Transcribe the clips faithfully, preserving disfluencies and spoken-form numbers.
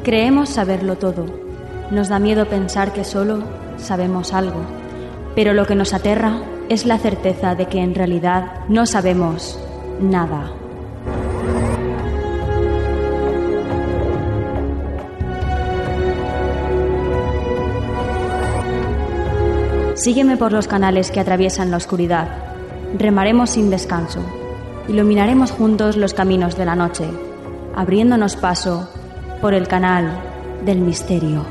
Creemos saberlo todo. Nos da miedo pensar que solo sabemos algo. Pero lo que nos aterra es la certeza de que en realidad no sabemos nada. Sígueme por los canales que atraviesan la oscuridad. Remaremos sin descanso. Iluminaremos juntos los caminos de la noche, abriéndonos paso por el canal del misterio.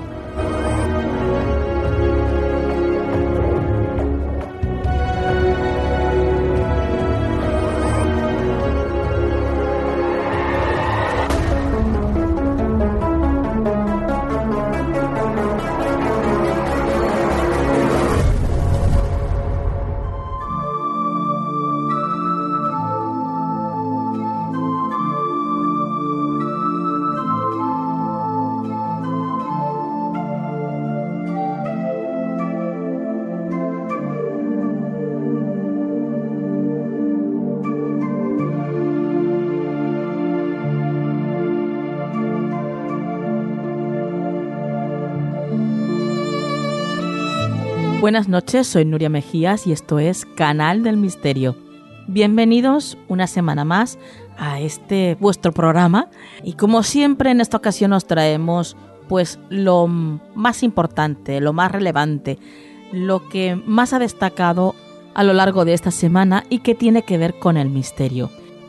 Buenas noches, soy Nuria Mejías y esto es Canal del Misterio. Bienvenidos una semana más a este vuestro programa y como siempre en esta ocasión os traemos pues lo más importante, lo más relevante, lo que más ha destacado a lo largo de esta semana y que tiene que ver con el misterio.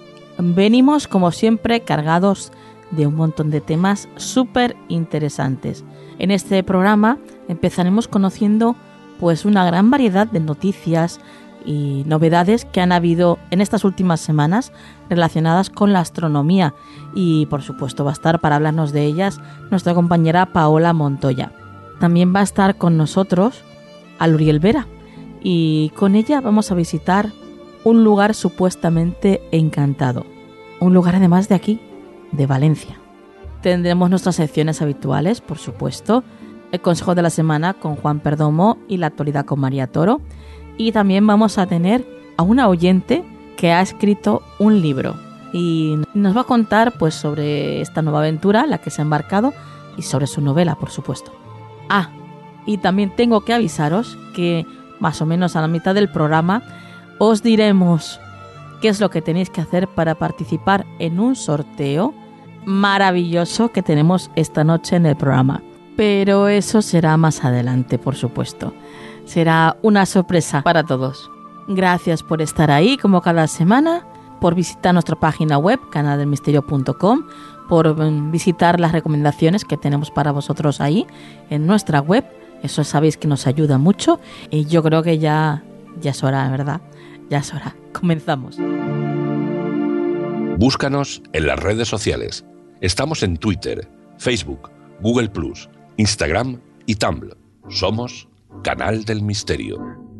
Venimos como siempre cargados de un montón de temas súper interesantes. En este programa empezaremos conociendo pues una gran variedad de noticias y novedades que han habido en estas últimas semanas relacionadas con la astronomía y por supuesto va a estar para hablarnos de ellas nuestra compañera Paola Montoya. También va a estar con nosotros Aluriel Vera y con ella vamos a visitar un lugar supuestamente encantado, un lugar además de aquí, de Valencia. Tendremos nuestras secciones habituales, por supuesto, el consejo de la semana con Juan Perdomo y la actualidad con María Toro. Y también vamos a tener a una oyente que ha escrito un libro y nos va a contar pues sobre esta nueva aventura, la que se ha embarcado, y sobre su novela, por supuesto. Ah, y también tengo que avisaros que más o menos a la mitad del programa os diremos qué es lo que tenéis que hacer para participar en un sorteo maravilloso que tenemos esta noche en el programa. Pero eso será más adelante, por supuesto. Será una sorpresa para todos. Gracias por estar ahí, como cada semana, por visitar nuestra página web, canal del misterio punto com, por visitar las recomendaciones que tenemos para vosotros ahí en nuestra web. Eso sabéis que nos ayuda mucho. Y yo creo que ya, ya es hora, ¿verdad? Ya es hora. Comenzamos. Búscanos en las redes sociales. Estamos en Twitter, Facebook, Google plus, Instagram y Tumblr. Somos Canal del Misterio.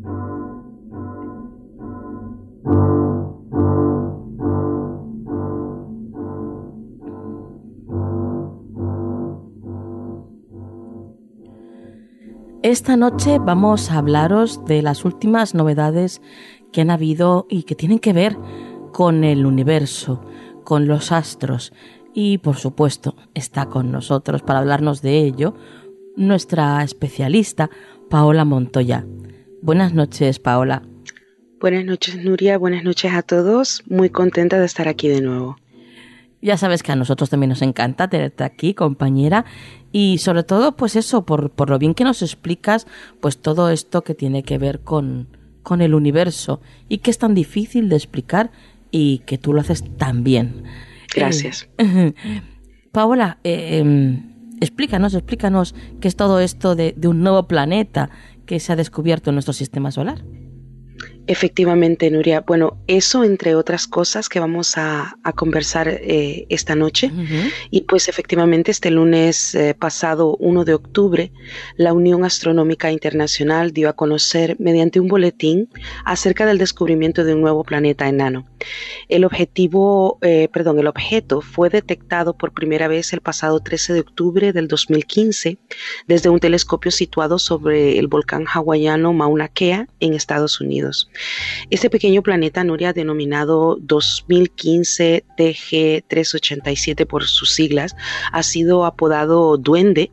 Esta noche vamos a hablaros de las últimas novedades que han habido y que tienen que ver con el universo, con los astros. Y, por supuesto, está con nosotros para hablarnos de ello nuestra especialista, Paola Montoya. Buenas noches, Paola. Buenas noches, Nuria. Buenas noches a todos. Muy contenta de estar aquí de nuevo. Ya sabes que a nosotros también nos encanta tenerte aquí, compañera. Y sobre todo, pues eso, por, por lo bien que nos explicas, pues todo esto que tiene que ver con, con el universo y que es tan difícil de explicar y que tú lo haces tan bien. Gracias. Eh, Paola, eh, eh, explícanos, explícanos qué es todo esto de, de un nuevo planeta que se ha descubierto en nuestro sistema solar. Efectivamente, Nuria. Bueno, eso entre otras cosas que vamos a, a conversar eh, esta noche. Uh-huh. Y pues efectivamente este lunes eh, pasado, uno de octubre, la Unión Astronómica Internacional dio a conocer mediante un boletín acerca del descubrimiento de un nuevo planeta enano. El objetivo, eh, perdón, el objeto fue detectado por primera vez el pasado trece de octubre del dos mil quince desde un telescopio situado sobre el volcán hawaiano Mauna Kea en Estados Unidos. Este pequeño planeta, Nuria, denominado dos mil quince T G trescientos ochenta y siete por sus siglas, ha sido apodado Duende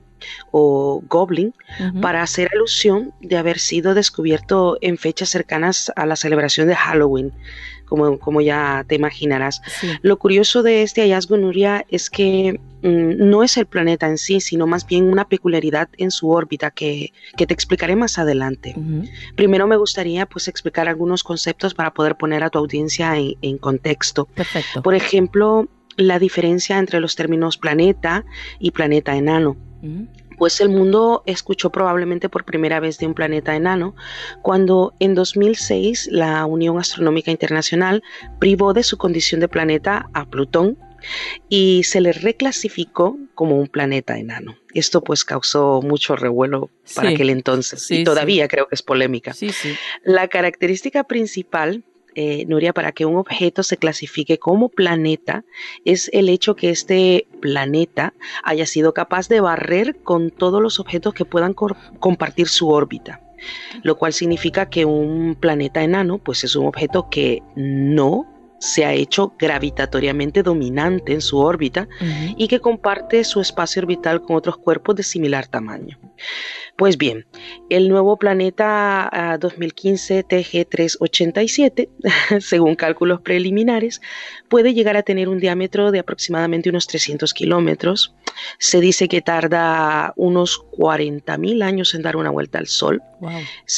o Goblin, uh-huh. para hacer alusión de haber sido descubierto en fechas cercanas a la celebración de Halloween, como, como ya te imaginarás. Sí. Lo curioso de este hallazgo, Nuria, es que mmm, no es el planeta en sí, sino más bien una peculiaridad en su órbita que, que te explicaré más adelante. Uh-huh. Primero me gustaría pues explicar algunos conceptos para poder poner a tu audiencia en, en contexto. Perfecto. Por ejemplo, la diferencia entre los términos planeta y planeta enano. Pues el mundo escuchó probablemente por primera vez de un planeta enano cuando en dos mil seis la Unión Astronómica Internacional privó de su condición de planeta a Plutón y se le reclasificó como un planeta enano. Esto pues causó mucho revuelo para sí. aquel entonces sí, y todavía sí. creo que es polémica. Sí, sí. La característica principal Eh, Nuria, para que un objeto se clasifique como planeta es el hecho que este planeta haya sido capaz de barrer con todos los objetos que puedan cor- compartir su órbita, lo cual significa que un planeta enano pues es un objeto que no se ha hecho gravitatoriamente dominante en su órbita uh-huh. y que comparte su espacio orbital con otros cuerpos de similar tamaño. Pues bien, el nuevo planeta uh, dos mil quince T G trescientos ochenta y siete, según cálculos preliminares, puede llegar a tener un diámetro de aproximadamente unos trescientos kilómetros. Se dice que tarda unos cuarenta mil años en dar una vuelta al Sol. Wow.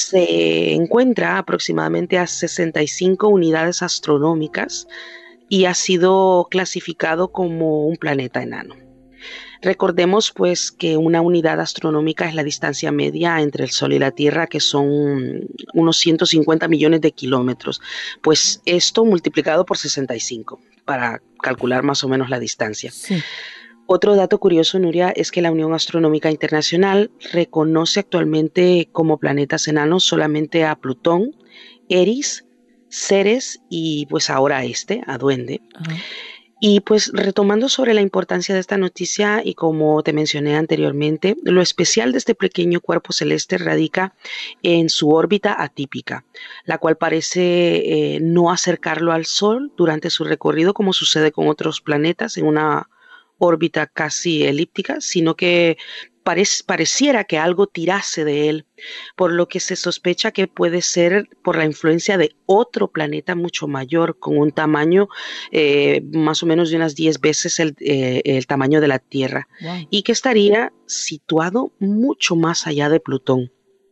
Se encuentra aproximadamente a sesenta y cinco unidades astronómicas y ha sido clasificado como un planeta enano. Recordemos pues que una unidad astronómica es la distancia media entre el Sol y la Tierra, que son unos ciento cincuenta millones de kilómetros. Pues esto multiplicado por sesenta y cinco para calcular más o menos la distancia. Sí. Otro dato curioso, Nuria, es que la Unión Astronómica Internacional reconoce actualmente como planetas enanos solamente a Plutón, Eris, Ceres y pues ahora a este, a Duende. Uh-huh. Y pues retomando sobre la importancia de esta noticia y como te mencioné anteriormente, lo especial de este pequeño cuerpo celeste radica en su órbita atípica, la cual parece eh, no acercarlo al Sol durante su recorrido como sucede con otros planetas en una órbita casi elíptica, sino que parec- pareciera que algo tirase de él, por lo que se sospecha que puede ser por la influencia de otro planeta mucho mayor, con un tamaño eh, más o menos de unas diez veces el, eh, el tamaño de la Tierra, wow. y que estaría situado mucho más allá de Plutón.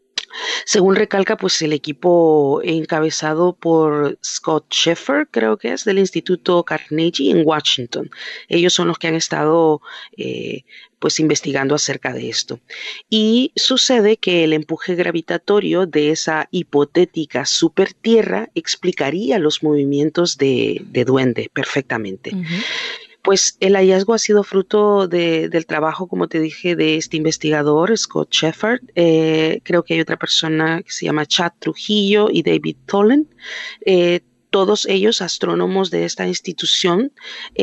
Según recalca pues el equipo encabezado por Scott Sheffer, creo que es, del Instituto Carnegie en Washington. Ellos son los que han estado eh, pues investigando acerca de esto. Y sucede que el empuje gravitatorio de esa hipotética supertierra explicaría los movimientos de, de Duende perfectamente. Uh-huh. Pues el hallazgo ha sido fruto de, del trabajo, como te dije, de este investigador, Scott Sheffer. Eh, creo que hay otra persona que se llama Chad Trujillo y David Tholen. Eh, todos ellos astrónomos de esta institución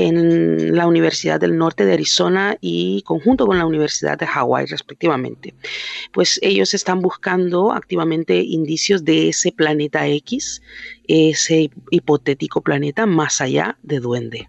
en la Universidad del Norte de Arizona y conjunto con la Universidad de Hawái, respectivamente. Pues ellos están buscando activamente indicios de ese planeta X, ese hipotético planeta más allá de Duende.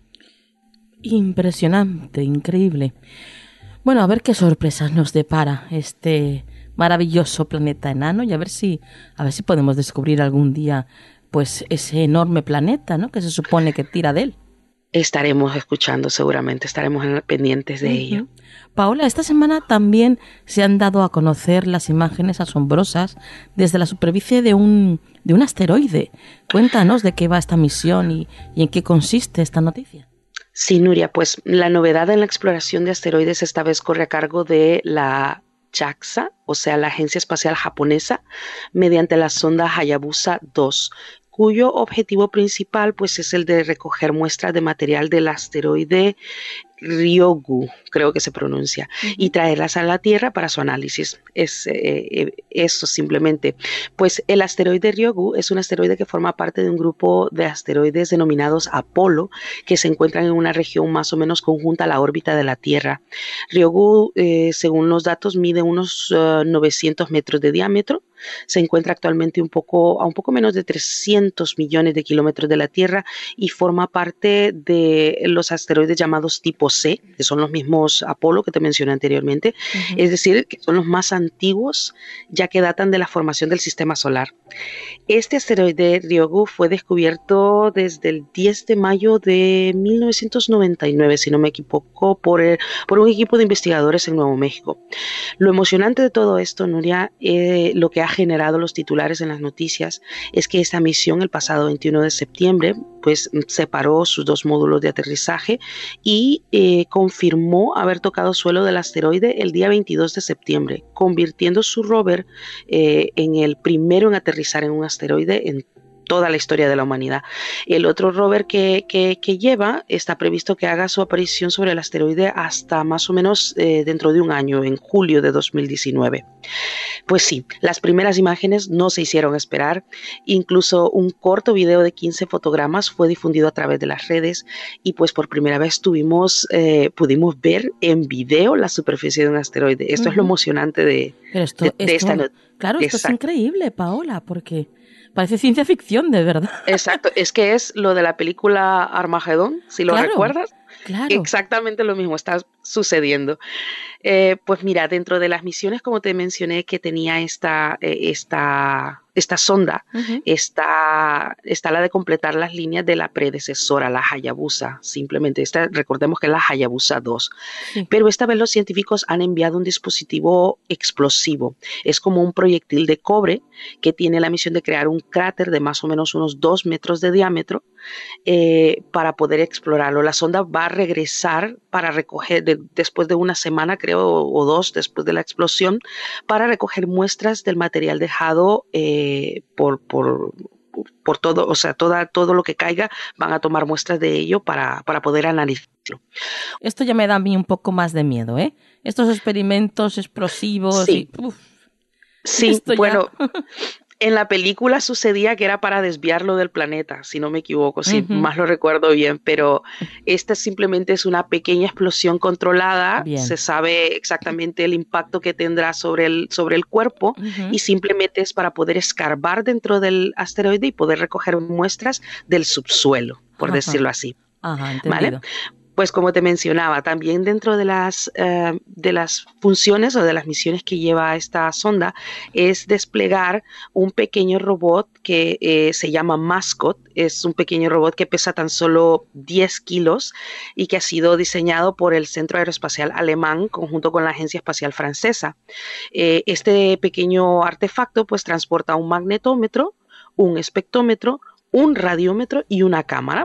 Impresionante, increíble. Bueno, a ver qué sorpresas nos depara este maravilloso planeta enano y a ver si, a ver si podemos descubrir algún día pues ese enorme planeta, ¿no? Que se supone que tira de él. Estaremos escuchando seguramente, estaremos pendientes de uh-huh. ello. Paola, esta semana también se han dado a conocer las imágenes asombrosas desde la superficie de un, de un asteroide. Cuéntanos de qué va esta misión y, y en qué consiste esta noticia. Sí, Nuria, pues la novedad en la exploración de asteroides esta vez corre a cargo de la JAXA, o sea, la Agencia Espacial Japonesa, mediante la sonda Hayabusa dos, cuyo objetivo principal pues, es el de recoger muestras de material del asteroide Ryugu, creo que se pronuncia, Uh-huh. y traerlas a la Tierra para su análisis. Es eh, eso simplemente. Pues el asteroide Ryugu es un asteroide que forma parte de un grupo de asteroides denominados Apolo, que se encuentran en una región más o menos conjunta a la órbita de la Tierra. Ryugu, eh, según los datos, mide unos uh, novecientos metros de diámetro. Se encuentra actualmente un poco, a un poco menos de trescientos millones de kilómetros de la Tierra y forma parte de los asteroides llamados tipo C, que son los mismos Apolo que te mencioné anteriormente, uh-huh. Es decir, que son los más antiguos, ya que datan de la formación del sistema solar. Este asteroide Ryugu fue descubierto desde el diez de mayo de mil novecientos noventa y nueve, si no me equivoco, por, el, por un equipo de investigadores en Nuevo México. Lo emocionante de todo esto, Nuria, eh, lo que ha generado los titulares en las noticias es que esta misión el pasado veintiuno de septiembre pues separó sus dos módulos de aterrizaje y eh, confirmó haber tocado suelo del asteroide el día veintidós de septiembre, convirtiendo su rover eh, en el primero en aterrizar en un asteroide en toda la historia de la humanidad. El otro rover que, que, que lleva está previsto que haga su aparición sobre el asteroide hasta más o menos eh, dentro de un año, en julio de dos mil diecinueve. Pues sí, las primeras imágenes no se hicieron esperar, incluso un corto video de quince fotogramas fue difundido a través de las redes y pues por primera vez tuvimos, eh, pudimos ver en video la superficie de un asteroide. Esto uh-huh. es lo emocionante de, Pero esto, de, de esto, esta noticia. Claro, esto Exacto. es increíble, Paola, porque parece ciencia ficción, de verdad. Exacto, es que es lo de la película Armagedón, si lo claro, recuerdas. Claro. Exactamente lo mismo está sucediendo. Eh, pues mira, dentro de las misiones, como te mencioné, que tenía esta, eh, esta, esta sonda, uh-huh. está, está la de completar las líneas de la predecesora, la Hayabusa. Simplemente, esta, recordemos que es la Hayabusa dos. Sí. Pero esta vez los científicos han enviado un dispositivo explosivo. Es como un proyectil de cobre que tiene la misión de crear un cráter de más o menos unos dos metros de diámetro eh, para poder explorarlo. La sonda va a regresar para recoger, de, después de una semana creo, o dos después de la explosión, para recoger muestras del material dejado eh, por, por, por todo, o sea, toda, todo lo que caiga, van a tomar muestras de ello para, para poder analizarlo. Esto ya me da a mí un poco más de miedo, ¿eh? Estos experimentos explosivos. Sí, y, uf, sí bueno... En la película sucedía que era para desviarlo del planeta, si no me equivoco, si uh-huh. más lo recuerdo bien, pero esta simplemente es una pequeña explosión controlada, bien. Se sabe exactamente el impacto que tendrá sobre el, sobre el cuerpo uh-huh. y simplemente es para poder escarbar dentro del asteroide y poder recoger muestras del subsuelo, por uh-huh. decirlo así. Ajá, entendido. ¿Vale? Pues como te mencionaba, también dentro de las, uh, de las funciones o de las misiones que lleva esta sonda es desplegar un pequeño robot que eh, se llama Mascot. Es un pequeño robot que pesa tan solo diez kilos y que ha sido diseñado por el Centro Aeroespacial Alemán conjunto con la Agencia Espacial Francesa. Eh, este pequeño artefacto pues transporta un magnetómetro, un espectrómetro, un radiómetro y una cámara.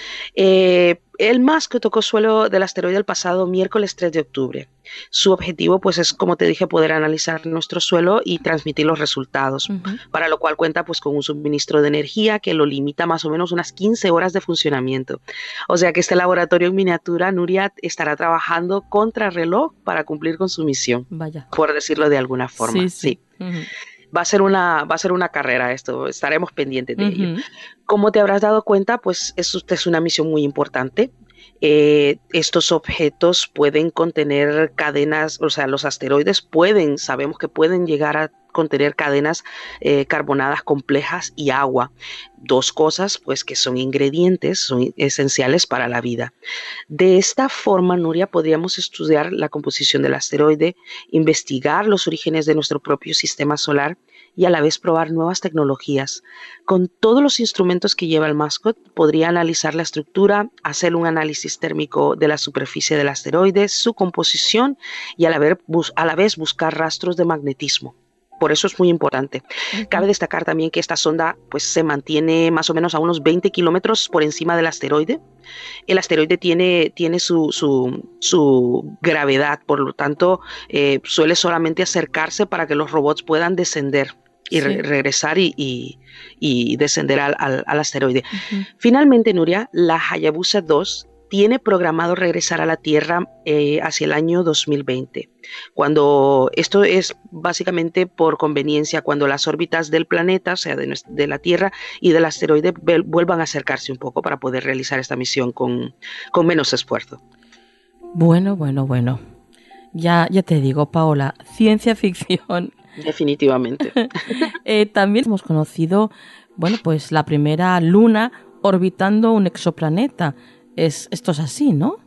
Eh, el Mascot tocó suelo del asteroide el pasado miércoles tres de octubre. Su objetivo, pues, es, como te dije, poder analizar nuestro suelo y transmitir los resultados, uh-huh. para lo cual cuenta, pues, con un suministro de energía que lo limita más o menos unas quince horas de funcionamiento. O sea que este laboratorio en miniatura, Nuria, estará trabajando contrarreloj para cumplir con su misión. Vaya. Por decirlo de alguna forma. Sí, sí. sí. Uh-huh. Va a ser una, va a ser una carrera esto, estaremos pendientes de uh-huh. ello. Como te habrás dado cuenta, pues esto es una misión muy importante. Eh, estos objetos pueden contener cadenas, o sea, los asteroides pueden, sabemos que pueden llegar a contener cadenas eh, carbonadas complejas y agua. Dos cosas, pues, que son ingredientes, son esenciales para la vida. De esta forma, Nuria, podríamos estudiar la composición del asteroide, investigar los orígenes de nuestro propio sistema solar y a la vez probar nuevas tecnologías. Con todos los instrumentos que lleva el Mascot, podría analizar la estructura, hacer un análisis térmico de la superficie del asteroide, su composición y a la vez, bus- a la vez buscar rastros de magnetismo. Por eso es muy importante. Uh-huh. Cabe destacar también que esta sonda pues, se mantiene más o menos a unos veinte kilómetros por encima del asteroide. El asteroide tiene, tiene su, su, su gravedad, por lo tanto, eh, suele solamente acercarse para que los robots puedan descender y re- sí. regresar y, y, y descender al, al, al asteroide. Uh-huh. Finalmente, Nuria, la Hayabusa dos tiene programado regresar a la Tierra eh, hacia el año dos mil veinte. Cuando esto es básicamente por conveniencia, cuando las órbitas del planeta, o sea, de, de la Tierra y del asteroide, vuelvan a acercarse un poco para poder realizar esta misión con, con menos esfuerzo. Bueno, bueno, bueno. Ya, ya te digo, Paola, ciencia ficción. Definitivamente. eh, también hemos conocido, bueno, pues la primera luna orbitando un exoplaneta. Es, esto es así, ¿no?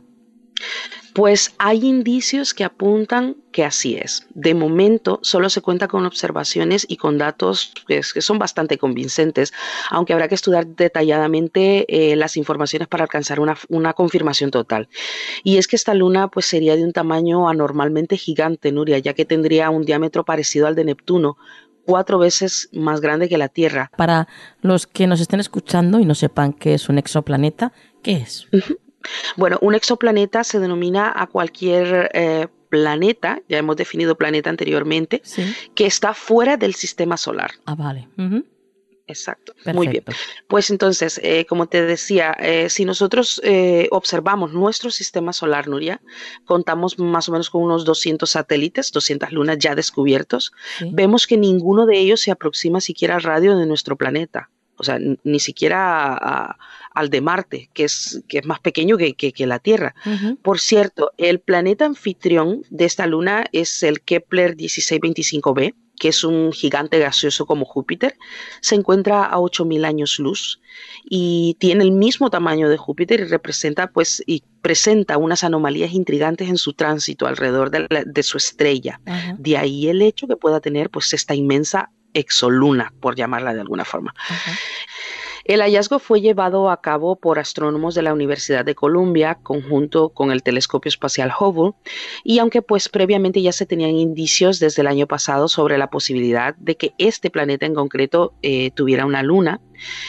Pues hay indicios que apuntan que así es. De momento solo se cuenta con observaciones y con datos que, que son bastante convincentes, aunque habrá que estudiar detalladamente eh, las informaciones para alcanzar una, una confirmación total. Y es que esta luna pues sería de un tamaño anormalmente gigante, Nuria, ya que tendría un diámetro parecido al de Neptuno, cuatro veces más grande que la Tierra. Para los que nos estén escuchando y no sepan qué es un exoplaneta, ¿qué es? Uh-huh. Bueno, un exoplaneta se denomina a cualquier eh, planeta, ya hemos definido planeta anteriormente, sí, que está fuera del sistema solar. Ah, vale. Uh-huh. Exacto, perfecto. Muy bien. Pues entonces, eh, como te decía, eh, si nosotros eh, observamos nuestro sistema solar, Nuria, contamos más o menos con unos doscientos satélites, doscientas lunas ya descubiertos, sí. Vemos que ninguno de ellos se aproxima siquiera al radio de nuestro planeta. O sea, ni siquiera a, a, al de Marte, que es, que es más pequeño que, que, que la Tierra. Uh-huh. Por cierto, el planeta anfitrión de esta luna es el Kepler dieciséis veinticinco b, que es un gigante gaseoso como Júpiter. Se encuentra a ocho mil años luz y tiene el mismo tamaño de Júpiter y representa, pues, y presenta unas anomalías intrigantes en su tránsito alrededor de, la, de su estrella. Uh-huh. De ahí el hecho que pueda tener, pues, esta inmensa exoluna, por llamarla de alguna forma. Uh-huh. El hallazgo fue llevado a cabo por astrónomos de la Universidad de Columbia, conjunto con el telescopio espacial Hubble, y aunque pues previamente ya se tenían indicios desde el año pasado sobre la posibilidad de que este planeta en concreto eh, tuviera una luna,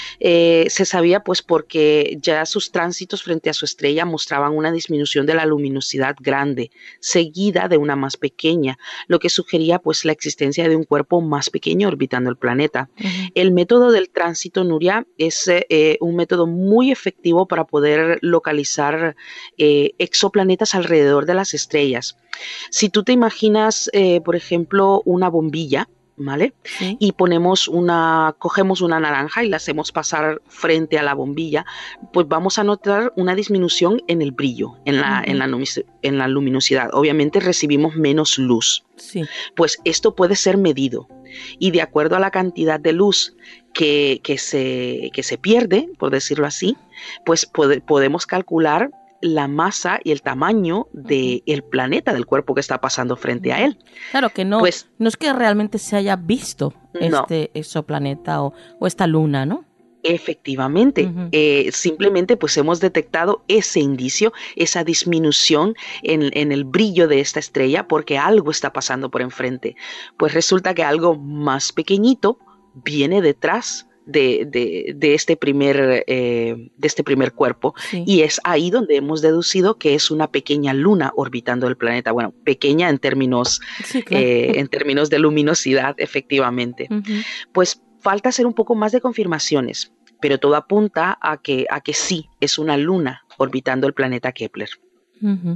eh, se sabía pues porque ya sus tránsitos frente a su estrella mostraban una disminución de la luminosidad grande, seguida de una más pequeña, lo que sugería pues la existencia de un cuerpo más pequeño orbitando el planeta. Uh-huh. El método del tránsito, Nuria, es eh, un método muy efectivo para poder localizar eh, exoplanetas alrededor de las estrellas. Si tú te imaginas, eh, por ejemplo, una bombilla, ¿vale? Sí. Y ponemos una, cogemos una naranja y la hacemos pasar frente a la bombilla, pues vamos a notar una disminución en el brillo, en la, uh-huh. en la, en la luminosidad. Obviamente recibimos menos luz. Sí. Pues esto puede ser medido y de acuerdo a la cantidad de luz que, que, se, que se pierde, por decirlo así, pues pode, podemos calcular la masa y el tamaño del uh-huh. planeta, del cuerpo que está pasando frente a él. Claro que no, pues, no es que realmente se haya visto no. este exoplaneta o, o esta luna, ¿no? Efectivamente, uh-huh. eh, simplemente pues hemos detectado ese indicio, esa disminución en, en el brillo de esta estrella porque algo está pasando por enfrente. Pues resulta que algo más pequeñito viene detrás De, de, de, este primer, eh, de este primer cuerpo, sí. Y es ahí donde hemos deducido que es una pequeña luna orbitando el planeta. Bueno, pequeña en términos, sí, claro. eh, en términos de luminosidad, efectivamente. Uh-huh. Pues falta hacer un poco más de confirmaciones, pero todo apunta a que, a que sí, es una luna orbitando el planeta Kepler. Uh-huh.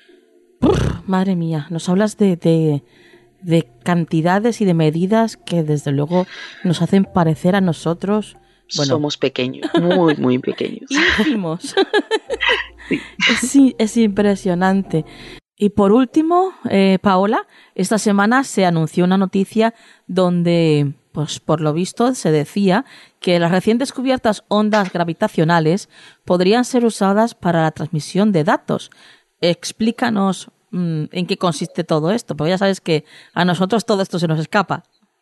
Uf, madre mía, nos hablas de... de... de cantidades y de medidas que desde luego nos hacen parecer a nosotros, bueno, somos pequeños, muy muy pequeños, ínfimos. Sí. Es, es impresionante. Y por último, eh, Paola, esta semana se anunció una noticia donde, pues por lo visto, se decía que las recién descubiertas ondas gravitacionales podrían ser usadas para la transmisión de datos. Explícanos en qué consiste todo esto, porque ya sabes que a nosotros todo esto se nos escapa.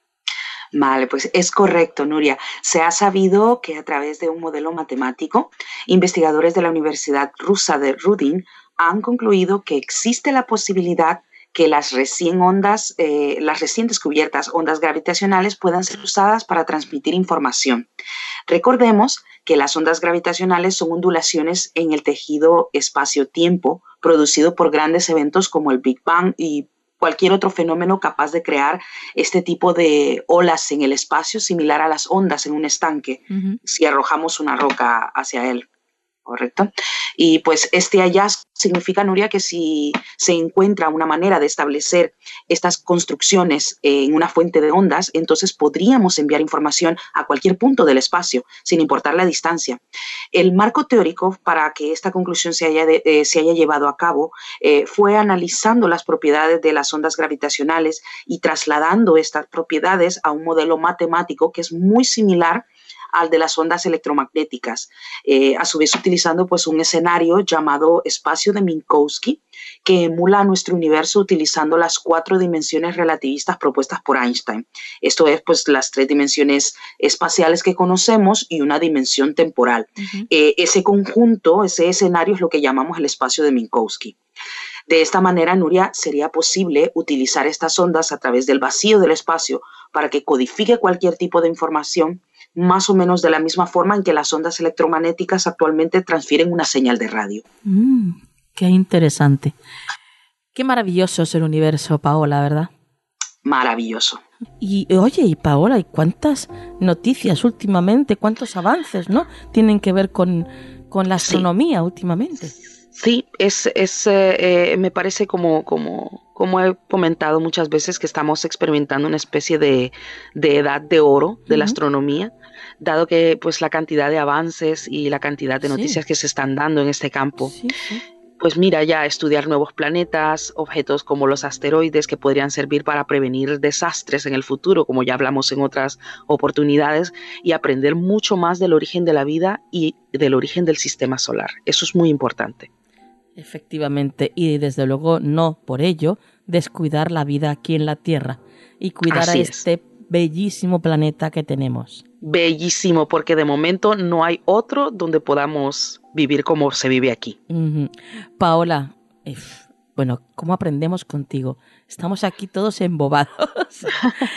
Vale, pues es correcto, Nuria. Se ha sabido que a través de un modelo matemático, investigadores de la Universidad Rusa de Rudin han concluido que existe la posibilidad que las recién ondas, eh, las recién descubiertas ondas gravitacionales puedan ser usadas para transmitir información. Recordemos que las ondas gravitacionales son ondulaciones en el tejido espacio-tiempo producido por grandes eventos como el Big Bang y cualquier otro fenómeno capaz de crear este tipo de olas en el espacio similar a las ondas en un estanque, uh-huh. si arrojamos una roca hacia él. ¿correcto? Y pues este hallazgo significa, Nuria, que si se encuentra una manera de establecer estas construcciones en una fuente de ondas, entonces podríamos enviar información a cualquier punto del espacio, sin importar la distancia. El marco teórico para que esta conclusión se haya, de, eh, se haya llevado a cabo eh, fue analizando las propiedades de las ondas gravitacionales y trasladando estas propiedades a un modelo matemático que es muy similar al de las ondas electromagnéticas, eh, a su vez utilizando pues un escenario llamado espacio de Minkowski, que emula a nuestro universo utilizando las cuatro dimensiones relativistas propuestas por Einstein. Esto es pues las tres dimensiones espaciales que conocemos y una dimensión temporal. Uh-huh. Eh, ese conjunto, ese escenario es lo que llamamos el espacio de Minkowski. De esta manera, Nuria, sería posible utilizar estas ondas a través del vacío del espacio para que codifique cualquier tipo de información, más o menos de la misma forma en que las ondas electromagnéticas actualmente transfieren una señal de radio. Mm, qué interesante. Qué maravilloso es el universo, Paola, ¿verdad? Maravilloso. Y oye, y Paola, ¿y cuántas noticias últimamente, cuántos avances, ¿no? tienen que ver con, con la astronomía sí. últimamente? Sí, es, es eh, eh, me parece como, como, como he comentado muchas veces que estamos experimentando una especie de, de edad de oro de uh-huh. la astronomía, dado que pues la cantidad de avances y la cantidad de noticias sí. que se están dando en este campo. Sí, sí. Pues mira, ya estudiar nuevos planetas, objetos como los asteroides que podrían servir para prevenir desastres en el futuro, como ya hablamos en otras oportunidades, y aprender mucho más del origen de la vida y del origen del sistema solar. Eso es muy importante. Efectivamente, y desde luego no por ello descuidar la vida aquí en la Tierra y cuidar Así a este es. bellísimo planeta que tenemos. Bellísimo, porque de momento no hay otro donde podamos vivir como se vive aquí. Uh-huh. Paola, eh, bueno, ¿cómo aprendemos contigo? Estamos aquí todos embobados.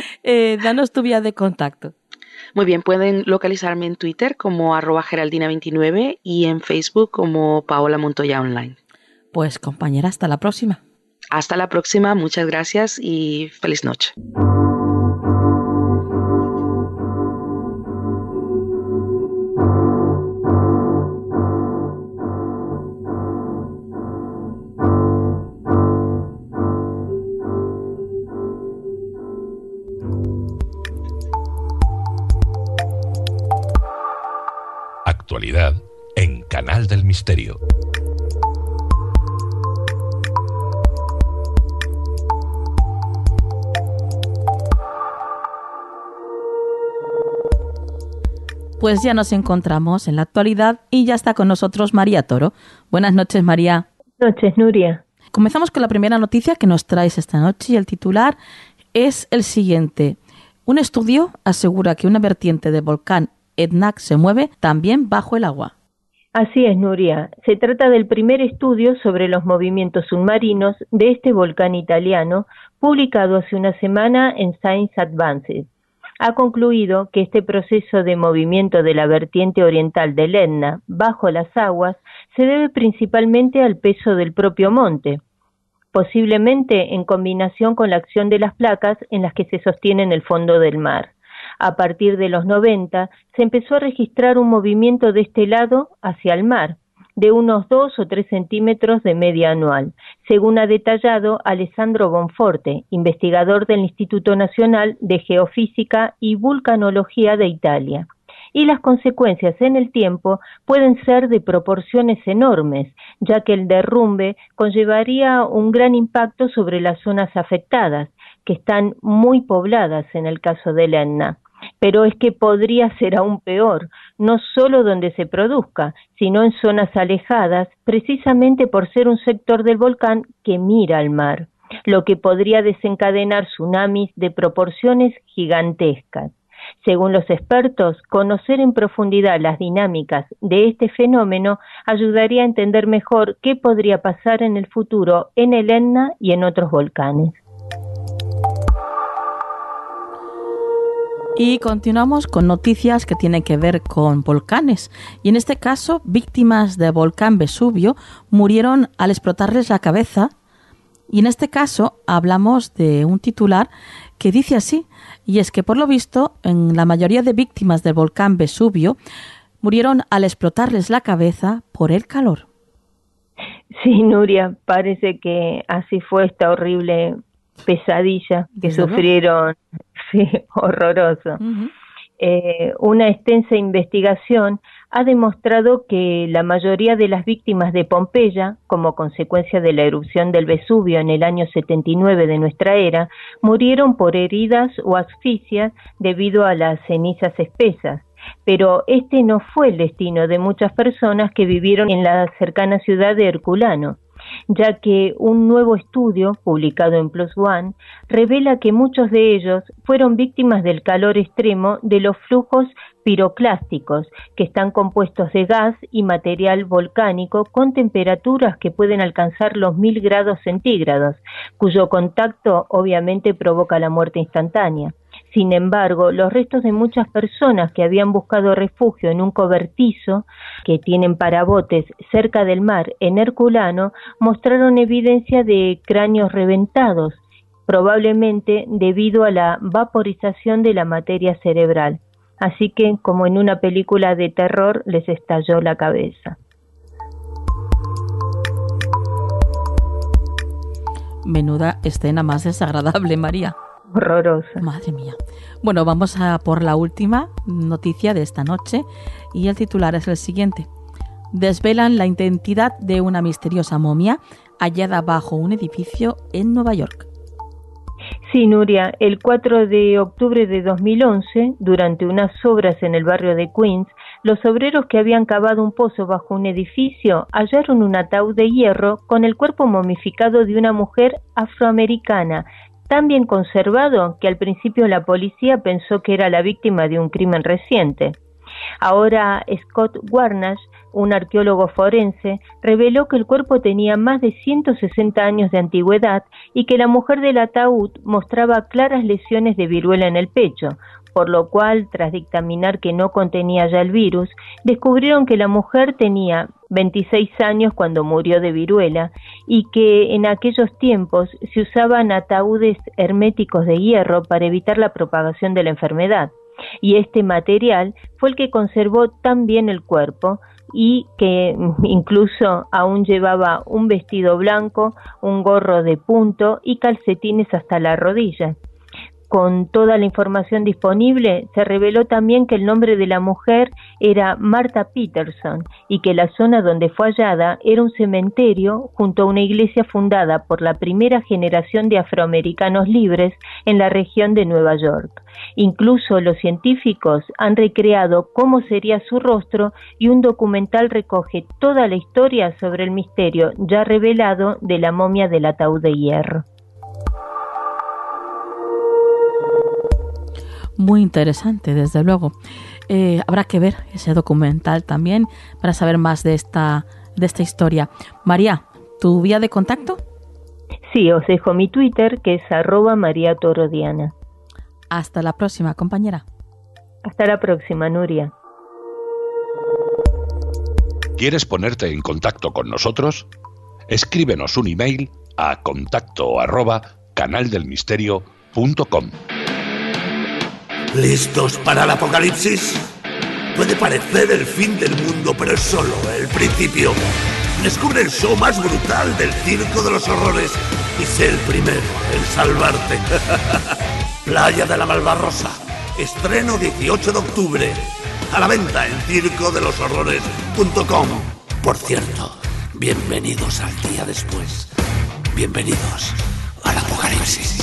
eh, danos tu vía de contacto. Muy bien, pueden localizarme en Twitter como arroba geraldina veintinueve y en Facebook como Paola Montoya Online. Pues compañera, hasta la próxima. Hasta la próxima, muchas gracias y feliz noche. Actualidad en Canal del Misterio. Pues ya nos encontramos en la actualidad y ya está con nosotros María Toro. Buenas noches, María. Buenas noches, Nuria. Comenzamos con la primera noticia que nos traes esta noche y el titular es el siguiente. Un estudio asegura que una vertiente del volcán Etna se mueve también bajo el agua. Así es, Nuria. Se trata del primer estudio sobre los movimientos submarinos de este volcán italiano, publicado hace una semana en Science Advances. Ha concluido que este proceso de movimiento de la vertiente oriental del Etna bajo las aguas se debe principalmente al peso del propio monte, posiblemente en combinación con la acción de las placas en las que se sostiene en el fondo del mar. A partir de los noventa se empezó a registrar un movimiento de este lado hacia el mar, de unos dos o tres centímetros de media anual, según ha detallado Alessandro Bonforte, investigador del Instituto Nacional de Geofísica y Vulcanología de Italia. Y las consecuencias en el tiempo pueden ser de proporciones enormes, ya que el derrumbe conllevaría un gran impacto sobre las zonas afectadas, que están muy pobladas en el caso del Etna. Pero es que podría ser aún peor, no solo donde se produzca, sino en zonas alejadas, precisamente por ser un sector del volcán que mira al mar, lo que podría desencadenar tsunamis de proporciones gigantescas. Según los expertos, conocer en profundidad las dinámicas de este fenómeno ayudaría a entender mejor qué podría pasar en el futuro en el Etna y en otros volcanes. Y continuamos con noticias que tienen que ver con volcanes. Y en este caso, víctimas del volcán Vesubio murieron al explotarles la cabeza. Y en este caso hablamos de un titular que dice así, y es que por lo visto en la mayoría de víctimas del volcán Vesubio murieron al explotarles la cabeza por el calor. Sí, Nuria, parece que así fue esta horrible pesadilla que ¿Desde sufrieron. Sí, horroroso. Uh-huh. Eh, una extensa investigación ha demostrado que la mayoría de las víctimas de Pompeya, como consecuencia de la erupción del Vesubio en el año setenta y nueve de nuestra era, murieron por heridas o asfixias debido a las cenizas espesas. Pero este no fue el destino de muchas personas que vivieron en la cercana ciudad de Herculano, ya que un nuevo estudio, publicado en Plus One, revela que muchos de ellos fueron víctimas del calor extremo de los flujos piroclásticos, que están compuestos de gas y material volcánico con temperaturas que pueden alcanzar los mil grados centígrados, cuyo contacto obviamente provoca la muerte instantánea. Sin embargo, los restos de muchas personas que habían buscado refugio en un cobertizo que tienen parabotes cerca del mar en Herculano mostraron evidencia de cráneos reventados, probablemente debido a la vaporización de la materia cerebral. Así que, como en una película de terror, les estalló la cabeza. Menuda escena más desagradable, María. Horrorosa. Madre mía. Bueno, vamos a por la última noticia de esta noche y el titular es el siguiente. Desvelan la identidad de una misteriosa momia hallada bajo un edificio en Nueva York. Sí, Nuria, el cuatro de octubre de dos mil once, durante unas obras en el barrio de Queens, los obreros que habían cavado un pozo bajo un edificio hallaron un ataúd de hierro con el cuerpo momificado de una mujer afroamericana, tan bien conservado que al principio la policía pensó que era la víctima de un crimen reciente. Ahora Scott Warnash, un arqueólogo forense, reveló que el cuerpo tenía más de ciento sesenta años de antigüedad y que la mujer del ataúd mostraba claras lesiones de viruela en el pecho, por lo cual, tras dictaminar que no contenía ya el virus, descubrieron que la mujer tenía veintiséis años cuando murió de viruela y que en aquellos tiempos se usaban ataúdes herméticos de hierro para evitar la propagación de la enfermedad. Y este material fue el que conservó tan bien el cuerpo y que incluso aún llevaba un vestido blanco, un gorro de punto y calcetines hasta la rodilla. Con toda la información disponible, se reveló también que el nombre de la mujer era Martha Peterson y que la zona donde fue hallada era un cementerio junto a una iglesia fundada por la primera generación de afroamericanos libres en la región de Nueva York. Incluso los científicos han recreado cómo sería su rostro y un documental recoge toda la historia sobre el misterio ya revelado de la momia del ataúd de hierro. Muy interesante, desde luego. Eh, habrá que ver ese documental también para saber más de esta, de esta historia. María, ¿tu vía de contacto? Sí, os dejo mi Twitter, que es arroba María Torodiana. Hasta la próxima, compañera. Hasta la próxima, Nuria. ¿Quieres ponerte en contacto con nosotros? Escríbenos un email a contacto arroba canaldelmisterio punto com. ¿Listos para el apocalipsis? Puede parecer el fin del mundo, pero es solo el principio. Descubre el show más brutal del Circo de los Horrores y sé el primero en salvarte. Playa de la Malvarrosa. Estreno dieciocho de octubre. A la venta en circo de los horrores punto com. Por cierto, bienvenidos al día después. Bienvenidos al apocalipsis.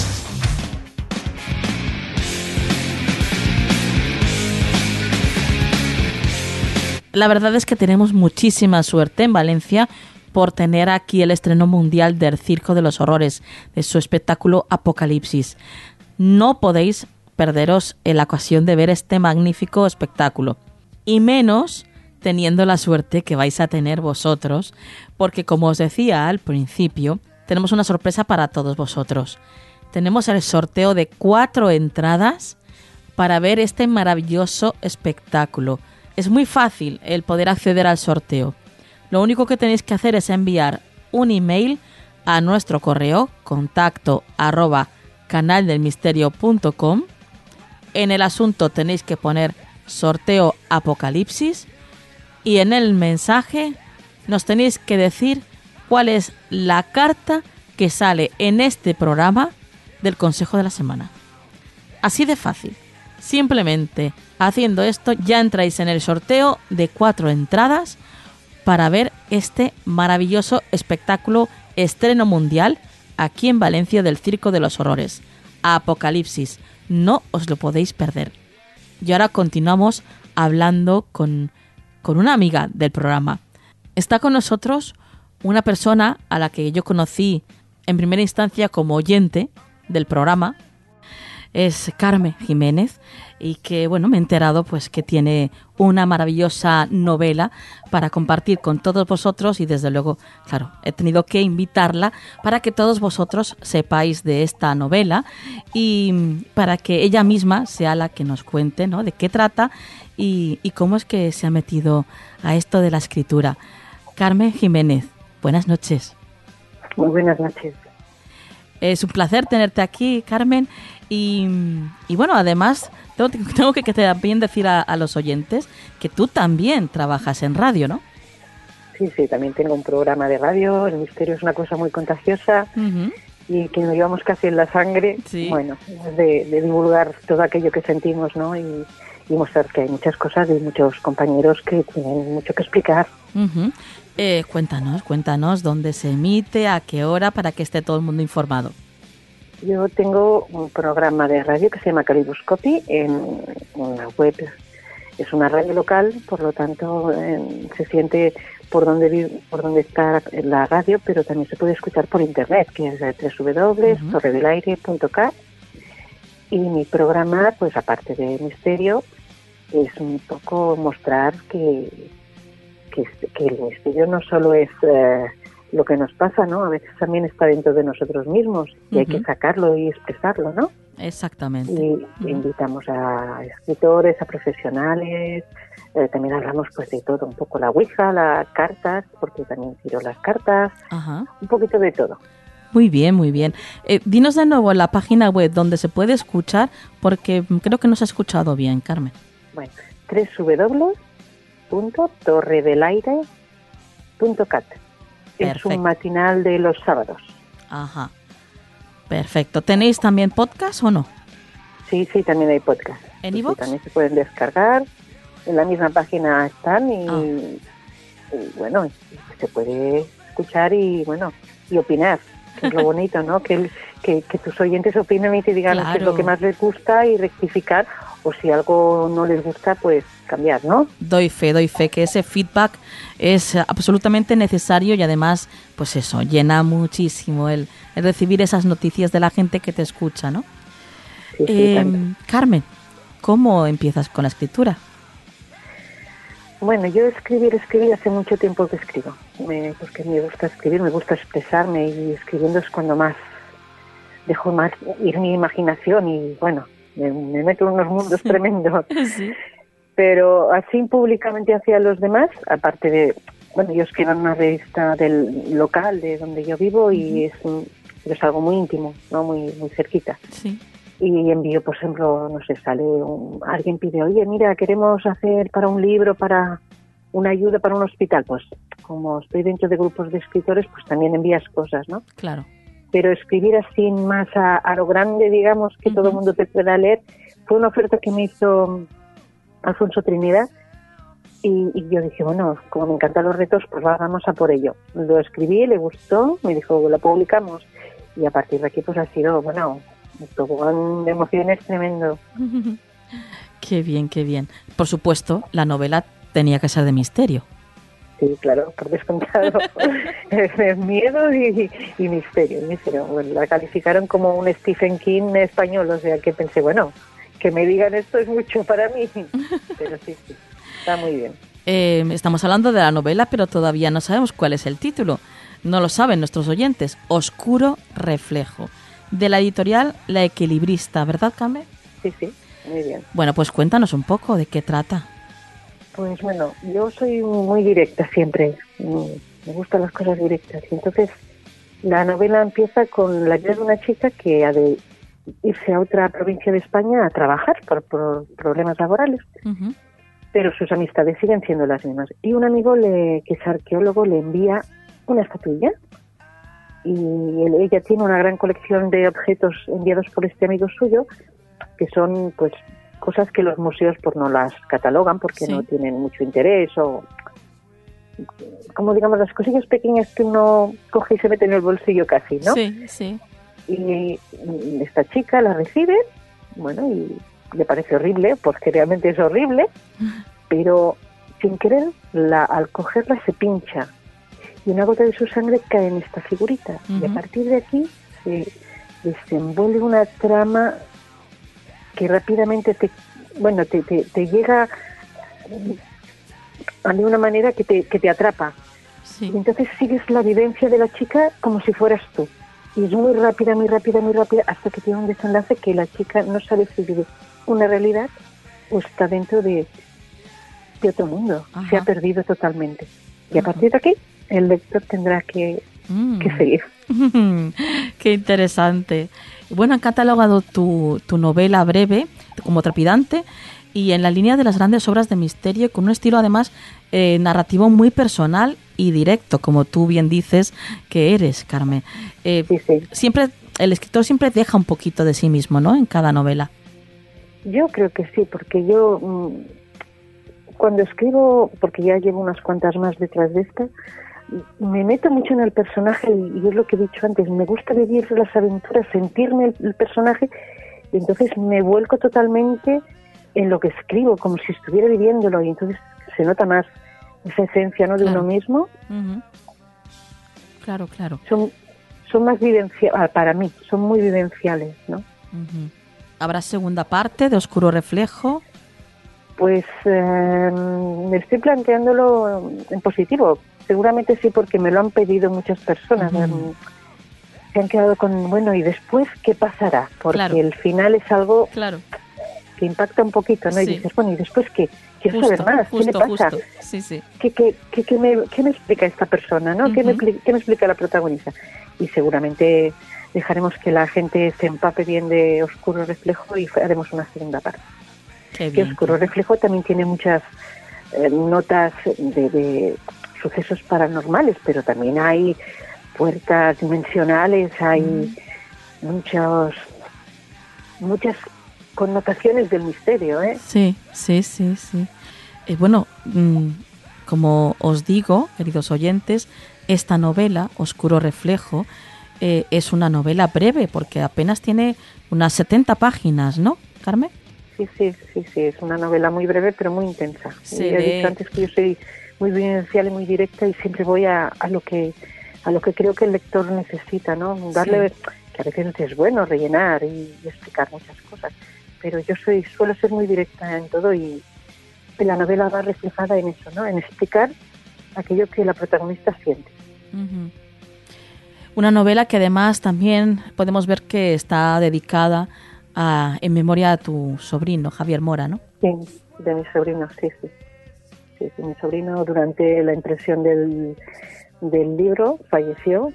La verdad es que tenemos muchísima suerte en Valencia por tener aquí el estreno mundial del Circo de los Horrores, de su espectáculo Apocalipsis. No podéis perderos en la ocasión de ver este magnífico espectáculo, y menos teniendo la suerte que vais a tener vosotros, porque como os decía al principio, tenemos una sorpresa para todos vosotros. Tenemos el sorteo de cuatro entradas para ver este maravilloso espectáculo. Es muy fácil el poder acceder al sorteo. Lo único que tenéis que hacer es enviar un email a nuestro correo contacto arroba canaldelmisterio punto com. En el asunto tenéis que poner sorteo Apocalipsis y en el mensaje nos tenéis que decir cuál es la carta que sale en este programa del Consejo de la Semana. Así de fácil. Simplemente haciendo esto ya entráis en el sorteo de cuatro entradas para ver este maravilloso espectáculo estreno mundial aquí en Valencia del Circo de los Horrores. Apocalipsis. No os lo podéis perder. Y ahora continuamos hablando con, con una amiga del programa. Está con nosotros una persona a la que yo conocí en primera instancia como oyente del programa. Es Carmen Jiménez, y que, bueno, me he enterado pues que tiene una maravillosa novela para compartir con todos vosotros, y desde luego, claro, he tenido que invitarla para que todos vosotros sepáis de esta novela y para que ella misma sea la que nos cuente, ¿no?, de qué trata y, y cómo es que se ha metido a esto de la escritura. Carmen Jiménez, buenas noches. Muy buenas noches. Es un placer tenerte aquí, Carmen. Y, y bueno, además, tengo, tengo que, que también decir a, a los oyentes que tú también trabajas en radio, ¿no? Sí, sí, también tengo un programa de radio. El misterio es una cosa muy contagiosa uh-huh. y que nos llevamos casi en la sangre. Sí. Bueno, de, de divulgar todo aquello que sentimos, ¿no? Y, y mostrar que hay muchas cosas y muchos compañeros que tienen mucho que explicar. Uh-huh. Eh, cuéntanos, cuéntanos dónde se emite, a qué hora, para que esté todo el mundo informado. Yo tengo un programa de radio que se llama Caliboscopy en una web. Es una radio local, por lo tanto eh, se siente por donde por donde está la radio, pero también se puede escuchar por internet, que es doble u doble u doble u punto torre del aire punto cat. Y mi programa, pues aparte de misterio, es un poco mostrar que que, que el misterio no solo es eh, lo que nos pasa, ¿no? A veces también está dentro de nosotros mismos y uh-huh. hay que sacarlo y expresarlo, ¿no? Exactamente. Y uh-huh. invitamos a escritores, a profesionales, eh, también hablamos pues de todo, un poco la ouija, las cartas, porque también tiro las cartas, uh-huh. un poquito de todo. Muy bien, muy bien. Eh, dinos de nuevo la página web donde se puede escuchar, porque creo que no se ha escuchado bien, Carmen. Bueno, doble u doble u doble u punto torre del aire punto cat. Es un matinal de los sábados. Ajá. Perfecto. ¿Tenéis también podcast o no? Sí, sí, también hay podcast. ¿En iVoox? Sí, también se pueden descargar. En la misma página están y, ah. y bueno, se puede escuchar y bueno, y opinar. Que es lo bonito, ¿no? Que, el, que, que tus oyentes opinen y te digan claro. qué es lo que más les gusta y rectificar, o si algo no les gusta, pues cambiar, ¿no? Doy fe, doy fe que ese feedback es absolutamente necesario y además, pues eso, llena muchísimo el, el recibir esas noticias de la gente que te escucha, ¿no? Sí, sí, eh, Carmen, ¿cómo empiezas con la escritura? Bueno, yo escribir, escribir hace mucho tiempo que escribo, me, porque me gusta escribir, me gusta expresarme y escribiendo es cuando más dejo más ir mi imaginación y bueno, me, me meto en unos mundos sí. tremendos. Sí. Pero así públicamente hacia los demás, aparte de, bueno, yo escribo en una revista del local de donde yo vivo y uh-huh. es, es algo muy íntimo, ¿no? Muy, muy cerquita. Sí. Y envío, por ejemplo, no sé, sale un, alguien pide, oye, mira, queremos hacer para un libro, para una ayuda para un hospital. Pues como estoy dentro de grupos de escritores, pues también envías cosas, ¿no? Claro. Pero escribir así más a, a lo grande, digamos, que uh-huh. todo el mundo te pueda leer, fue una oferta que me hizo Alfonso Trinidad y, y yo dije, bueno, como me encantan los retos, pues vamos a por ello. Lo escribí, le gustó, me dijo, la publicamos y a partir de aquí pues ha sido, bueno, un de emociones tremendo. Qué bien, qué bien. Por supuesto, la novela tenía que ser de misterio. Sí, claro, por descontado. Es miedo y, y misterio, misterio. Bueno, la calificaron como un Stephen King español, o sea que pensé, bueno, que me digan esto es mucho para mí. Pero sí, sí, está muy bien. Eh, estamos hablando de la novela, pero todavía no sabemos cuál es el título. No lo saben nuestros oyentes. Oscuro Reflejo. De la editorial La Equilibrista, ¿verdad, Carmen? Sí, sí, muy bien. Bueno, pues cuéntanos un poco de qué trata. Pues bueno, yo soy muy directa siempre, me gustan las cosas directas. Y entonces la novela empieza con la vida de una chica que ha de irse a otra provincia de España a trabajar por, por problemas laborales. Uh-huh. pero sus amistades siguen siendo las mismas. Y un amigo le, que es arqueólogo le envía una estatuilla y él, ella tiene una gran colección de objetos enviados por este amigo suyo que son pues cosas que los museos pues no las catalogan porque sí. no tienen mucho interés o como digamos las cosillas pequeñas que uno coge y se mete en el bolsillo casi, ¿no? Sí, sí. Y esta chica la recibe, bueno, y le parece horrible, porque realmente es horrible, pero sin querer, la, al cogerla se pincha y una gota de su sangre cae en esta figurita. Uh-huh. Y a partir de aquí se desenvuelve una trama que rápidamente te, bueno, te, te, te llega de una manera que te, que te atrapa. Sí. Y entonces sigues la vivencia de la chica como si fueras tú. Y es muy rápida, muy rápida, muy rápida, hasta que tiene un desenlace que la chica no sabe si vive una realidad o está dentro de, de otro mundo. Ajá. Se ha perdido totalmente. Y a partir de aquí, el lector tendrá que, mm. que seguir. Qué interesante. Bueno, han catalogado tu, tu novela breve como trepidante y en la línea de las grandes obras de misterio, con un estilo además eh, narrativo muy personal y directo, como tú bien dices que eres, Carmen. Eh, sí, sí. Siempre, el escritor siempre deja un poquito de sí mismo, ¿no?, en cada novela. Yo creo que sí, porque yo mmm, cuando escribo, porque ya llevo unas cuantas más detrás de esta, me meto mucho en el personaje y, y es lo que he dicho antes, me gusta vivir las aventuras, sentirme el, el personaje y entonces me vuelco totalmente en lo que escribo, como si estuviera viviéndolo y entonces se nota más esa esencia, ¿no?, de claro. uno mismo. Uh-huh. Claro, claro. Son, son más vivenciales, para mí, son muy vivenciales, ¿no? Uh-huh. ¿Habrá segunda parte de Oscuro Reflejo? Pues eh, me estoy planteándolo en positivo. Seguramente sí, porque me lo han pedido muchas personas. Uh-huh. Se han quedado con, bueno, ¿y después qué pasará? Porque claro. el final es algo claro. que impacta un poquito, ¿no? Sí. Y dices, bueno, ¿y después qué? Quiero justo, saber más. Justo, ¿Qué le pasa? Justo. Sí, sí. ¿Qué, qué, qué, qué, me, ¿Qué me explica esta persona, no? Uh-huh. ¿Qué, me, ¿Qué me explica la protagonista? Y seguramente dejaremos que la gente se empape bien de Oscuro Reflejo y haremos una segunda parte. Qué bien. Que Oscuro Reflejo también tiene muchas eh, notas de, de sucesos paranormales, pero también hay puertas dimensionales, hay mm. muchos muchas connotaciones del misterio, ¿eh? Sí, sí, sí, sí. Eh, bueno, mmm, como os digo, queridos oyentes, esta novela, Oscuro Reflejo, eh, es una novela breve, porque apenas tiene unas setenta páginas, ¿no, Carmen? Sí, sí, sí, sí, es una novela muy breve, pero muy intensa. Se ya ve... he dicho antes que yo soy muy vivencial y muy directa y siempre voy a, a lo que a lo que creo que el lector necesita, ¿no? Darle, sí. que a veces es bueno rellenar y, y explicar muchas cosas, pero yo soy suelo ser muy directa en todo y la novela va reflejada en eso, ¿no? En explicar aquello que la protagonista siente. Uh-huh. Una novela que además también podemos ver que está dedicada a, en memoria a tu sobrino, Javier Mora, ¿no? Sí, de mi sobrino, sí, sí. Sí, sí, mi sobrino durante la impresión del, del libro falleció.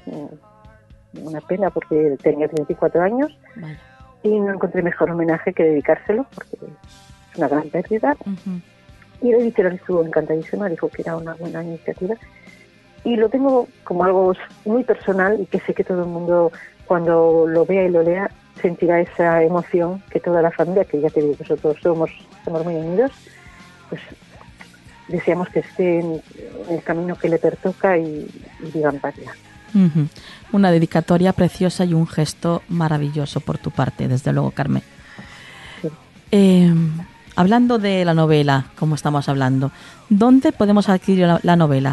Una pena porque tenía treinta y cuatro años. Vale. Y no encontré mejor homenaje que dedicárselo porque es una gran pérdida. Uh-huh. Y el editorial estuvo encantadísimo, dijo que era una buena iniciativa. Y lo tengo como algo muy personal y que sé que todo el mundo, cuando lo vea y lo lea, sentirá esa emoción que toda la familia, que ya te digo, nosotros somos, somos muy unidos, pues deseamos que esté en el camino que le pertoca y, y viva en patria. Uh-huh. Una dedicatoria preciosa y un gesto maravilloso por tu parte, desde luego, Carmen. Sí. Eh, hablando de la novela, como estamos hablando, ¿dónde podemos adquirir la, la novela?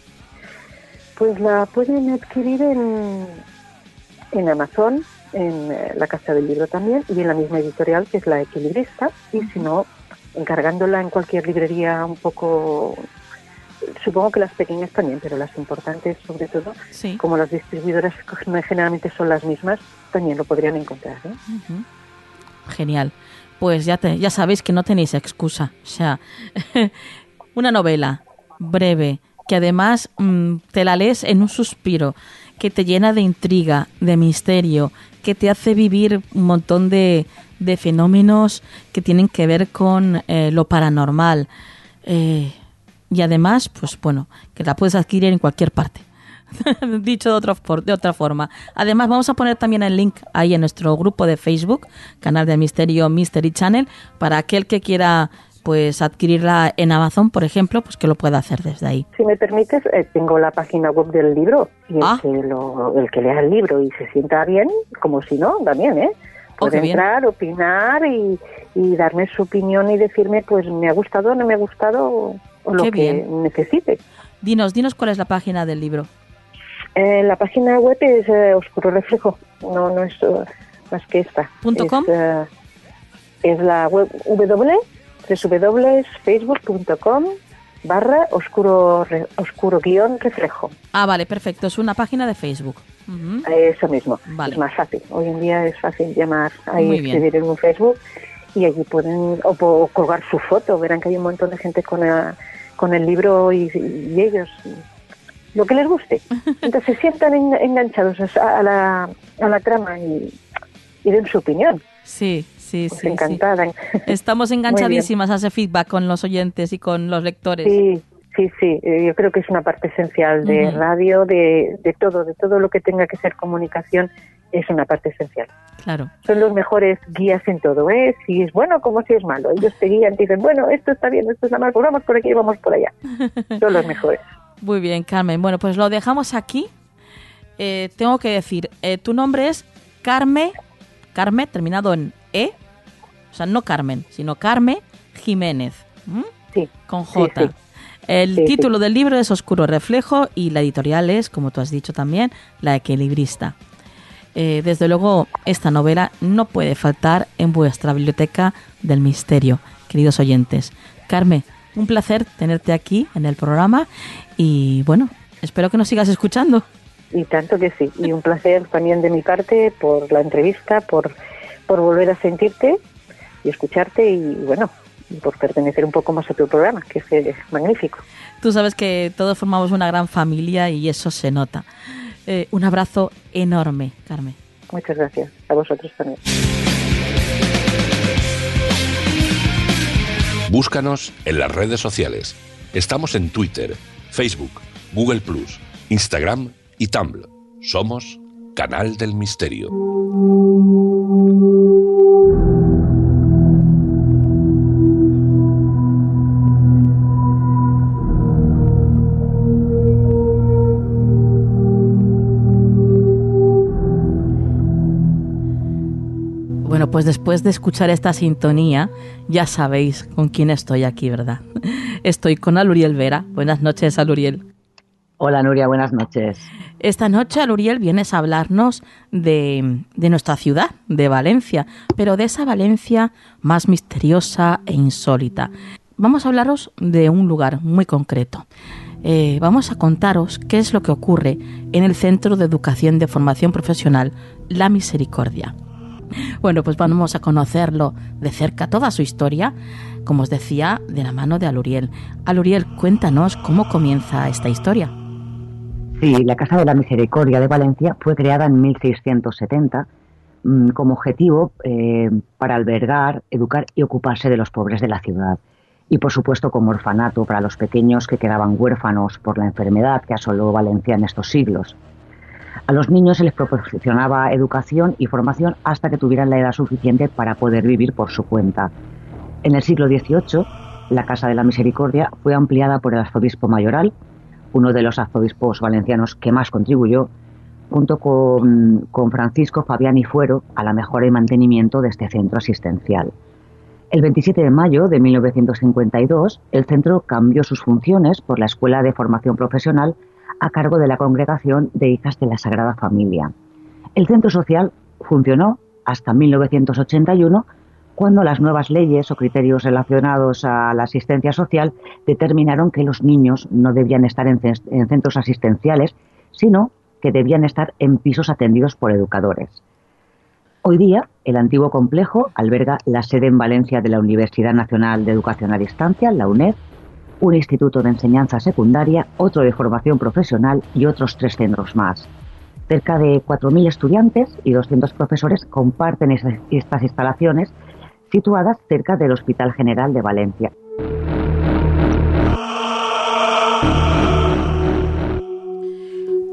Pues la pueden adquirir en, en Amazon, en eh, la Casa del Libro también, y en la misma editorial que es La Equilibrista, y si no, encargándola en cualquier librería un poco, supongo que las pequeñas también, pero las importantes sobre todo, sí. como las distribuidoras generalmente son las mismas, también lo podrían encontrar, ¿eh? Uh-huh. Genial. Pues ya te, ya sabéis que no tenéis excusa. O sea, una novela breve, que además mmm, te la lees en un suspiro, que te llena de intriga, de misterio, que te hace vivir un montón de, de fenómenos que tienen que ver con eh, lo paranormal. Eh, y además, pues bueno, que la puedes adquirir en cualquier parte. Dicho de, otro, de otra forma. Además, vamos a poner también el link ahí en nuestro grupo de Facebook, Canal del Misterio Mystery Channel, para aquel que quiera pues adquirirla en Amazon, por ejemplo, pues que lo pueda hacer desde ahí. Si me permites, eh, tengo la página web del libro y el, ah. que lo, el que lea el libro y se sienta bien, como si no, también, ¿eh? Puede oh, entrar, bien. opinar y, y darme su opinión y decirme, pues me ha gustado, no me ha gustado, o lo qué que bien. necesite. Dinos, dinos cuál es la página del libro. Eh, la página web es eh, Oscuro Reflejo, no, no es uh, más que esta. ¿Punto com? Es, uh, es la web w w w punto facebook punto com barra oscuro re, oscuro guión reflejo. Ah, vale, perfecto, es una página de Facebook. Uh-huh. Eso mismo, vale. Es más fácil. Hoy en día es fácil llamar ahí, escribir en un Facebook y allí pueden o, o colgar su foto. Verán que hay un montón de gente con, a, con el libro y, y ellos, lo que les guste. Entonces se sientan en, enganchados a la, a la trama y, y den su opinión. Sí. Sí, pues sí, encantada. Sí. Estamos enganchadísimas a ese feedback con los oyentes y con los lectores. Sí, sí, sí. Yo creo que es una parte esencial de uh-huh. radio, de, de todo, de todo lo que tenga que ser comunicación, es una parte esencial. Claro. Son los mejores guías en todo, ¿eh? Si es bueno como si es malo. Ellos te guían, te dicen, bueno, esto está bien, esto está mal, pues vamos por aquí y vamos por allá. Son los mejores. Muy bien, Carmen. Bueno, pues lo dejamos aquí. Eh, tengo que decir, eh, tu nombre es Carmen, Carmen, terminado en E, o sea, no Carmen, sino Carmen Jiménez, ¿Mm? sí, con J. Sí, sí. El sí, título sí. del libro es Oscuro Reflejo y la editorial es, como tú has dicho también, La Equilibrista. Eh, desde luego, esta novela no puede faltar en vuestra biblioteca del misterio, queridos oyentes. Carmen, un placer tenerte aquí en el programa y, bueno, espero que nos sigas escuchando. Y tanto que sí, y un placer también de mi parte por la entrevista, por, por volver a sentirte y escucharte y bueno, y por pertenecer un poco más a tu programa, que es, es magnífico. Tú sabes que todos formamos una gran familia y eso se nota. Eh, un abrazo enorme, Carmen. Muchas gracias, a vosotros también. Búscanos en las redes sociales. Estamos en Twitter, Facebook, Google plus, Instagram y Tumblr. Somos Canal del Misterio. Bueno, pues después de escuchar esta sintonía, ya sabéis con quién estoy aquí, ¿verdad? Estoy con Aluriel Vera. Buenas noches, Aluriel. Hola, Nuria, buenas noches. Esta noche, Aluriel, vienes a hablarnos de, de nuestra ciudad, de Valencia, pero de esa Valencia más misteriosa e insólita. Vamos a hablaros de un lugar muy concreto. Eh, vamos a contaros qué es lo que ocurre en el Centro de Educación de Formación Profesional La Misericordia. Bueno, pues vamos a conocerlo de cerca, toda su historia, como os decía, de la mano de Aluriel. Aluriel, cuéntanos cómo comienza esta historia. Sí, la Casa de la Misericordia de Valencia fue creada en mil seiscientos setenta mmm, como objetivo eh, para albergar, educar y ocuparse de los pobres de la ciudad. Y, por supuesto, como orfanato para los pequeños que quedaban huérfanos por la enfermedad que asoló Valencia en estos siglos. A los niños se les proporcionaba educación y formación hasta que tuvieran la edad suficiente para poder vivir por su cuenta. En el siglo dieciocho, la Casa de la Misericordia fue ampliada por el arzobispo mayoral, uno de los arzobispos valencianos que más contribuyó, junto con, con Francisco Fabián y Fuero, a la mejora y mantenimiento de este centro asistencial. El veintisiete de mayo de mil novecientos cincuenta y dos, el centro cambió sus funciones por la Escuela de Formación Profesional a cargo de la Congregación de Hijas de la Sagrada Familia. El centro social funcionó hasta mil novecientos ochenta y uno, cuando las nuevas leyes o criterios relacionados a la asistencia social determinaron que los niños no debían estar en, en centros asistenciales, sino que debían estar en pisos atendidos por educadores. Hoy día, el antiguo complejo alberga la sede en Valencia de la Universidad Nacional de Educación a Distancia, la UNED, un instituto de enseñanza secundaria, otro de formación profesional y otros tres centros más. Cerca de cuatro mil estudiantes y doscientos profesores comparten esas, estas instalaciones situadas cerca del Hospital General de Valencia.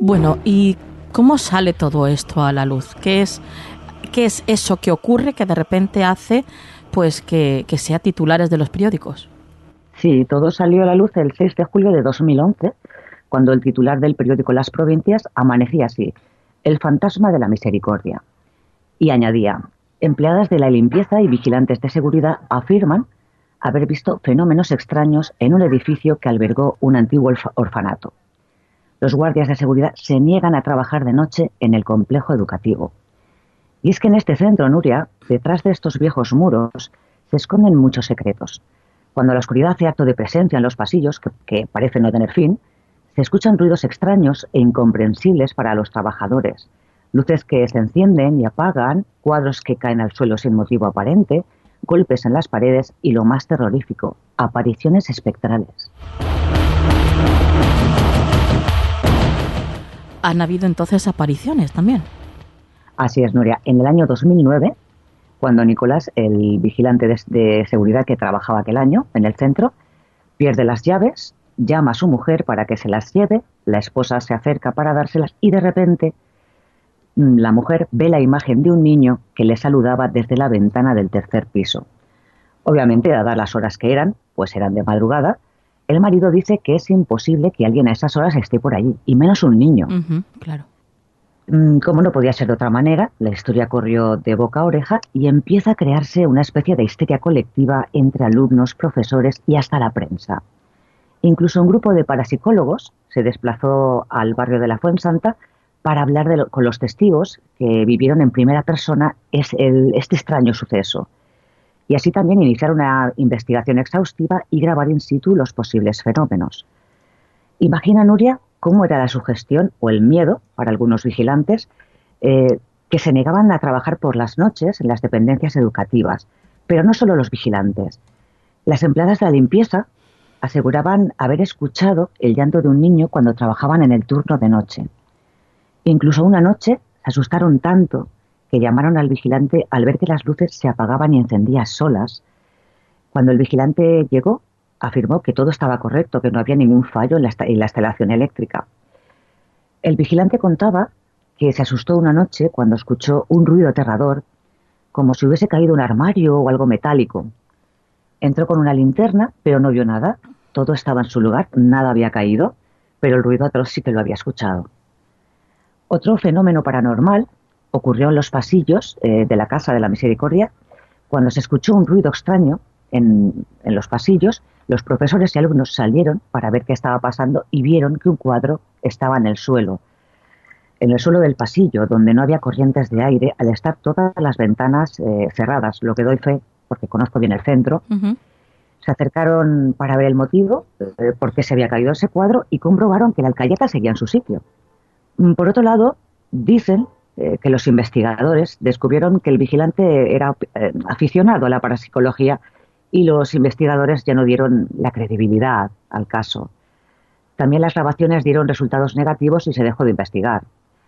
Bueno, ¿y cómo sale todo esto a la luz? ¿Qué es, qué es eso que ocurre que de repente hace pues que, que sea titulares de los periódicos? Sí, todo salió a la luz el seis de julio de dos mil once, cuando el titular del periódico Las Provincias amanecía así: el fantasma de la misericordia. Y añadía: empleadas de la limpieza y vigilantes de seguridad afirman haber visto fenómenos extraños en un edificio que albergó un antiguo orfanato. Los guardias de seguridad se niegan a trabajar de noche en el complejo educativo. Y es que en este centro, Nuria, detrás de estos viejos muros, se esconden muchos secretos. Cuando la oscuridad hace acto de presencia en los pasillos, que, que parecen no tener fin, se escuchan ruidos extraños e incomprensibles para los trabajadores. Luces que se encienden y apagan, cuadros que caen al suelo sin motivo aparente, golpes en las paredes y, lo más terrorífico, apariciones espectrales. ¿Han habido entonces apariciones también? Así es, Nuria. En el año dos mil nueve, cuando Nicolás, el vigilante de, de seguridad que trabajaba aquel año en el centro, pierde las llaves, llama a su mujer para que se las lleve, la esposa se acerca para dárselas y de repente la mujer ve la imagen de un niño que le saludaba desde la ventana del tercer piso. Obviamente, dadas las horas que eran, pues eran de madrugada, el marido dice que es imposible que alguien a esas horas esté por allí, y menos un niño. Uh-huh, claro. Como no podía ser de otra manera, la historia corrió de boca a oreja y empieza a crearse una especie de histeria colectiva entre alumnos, profesores y hasta la prensa. Incluso un grupo de parapsicólogos se desplazó al barrio de la Fuensanta para hablar de lo, con los testigos que vivieron en primera persona es el, este extraño suceso. Y así también iniciar una investigación exhaustiva y grabar in situ los posibles fenómenos. Imagina, Nuria, cómo era la sugestión o el miedo para algunos vigilantes eh, que se negaban a trabajar por las noches en las dependencias educativas. Pero no solo los vigilantes. Las empleadas de la limpieza aseguraban haber escuchado el llanto de un niño cuando trabajaban en el turno de noche. Incluso una noche se asustaron tanto que llamaron al vigilante al ver que las luces se apagaban y encendían solas. Cuando el vigilante llegó, afirmó que todo estaba correcto, que no había ningún fallo en la, en la instalación eléctrica. El vigilante contaba que se asustó una noche cuando escuchó un ruido aterrador, como si hubiese caído un armario o algo metálico. Entró con una linterna, pero no vio nada. Todo estaba en su lugar, nada había caído, pero el ruido atroz sí que lo había escuchado. Otro fenómeno paranormal ocurrió en los pasillos eh, de la Casa de la Misericordia, cuando se escuchó un ruido extraño en, en los pasillos. Los profesores y alumnos salieron para ver qué estaba pasando y vieron que un cuadro estaba en el suelo, en el suelo del pasillo, donde no había corrientes de aire, al estar todas las ventanas eh, cerradas, lo que doy fe, porque conozco bien el centro. Uh-huh. Se acercaron para ver el motivo, eh, por qué se había caído ese cuadro, y comprobaron que la alcayeta seguía en su sitio. Por otro lado, dicen eh, que los investigadores descubrieron que el vigilante era eh, aficionado a la parapsicología y los investigadores ya no dieron la credibilidad al caso. También las grabaciones dieron resultados negativos y se dejó de investigar.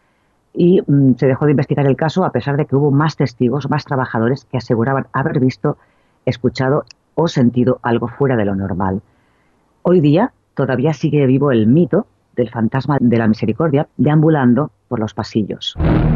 Y mm, se dejó de investigar el caso a pesar de que hubo más testigos, más trabajadores que aseguraban haber visto, escuchado o sentido algo fuera de lo normal. Hoy día todavía sigue vivo el mito del fantasma de la misericordia deambulando por los pasillos.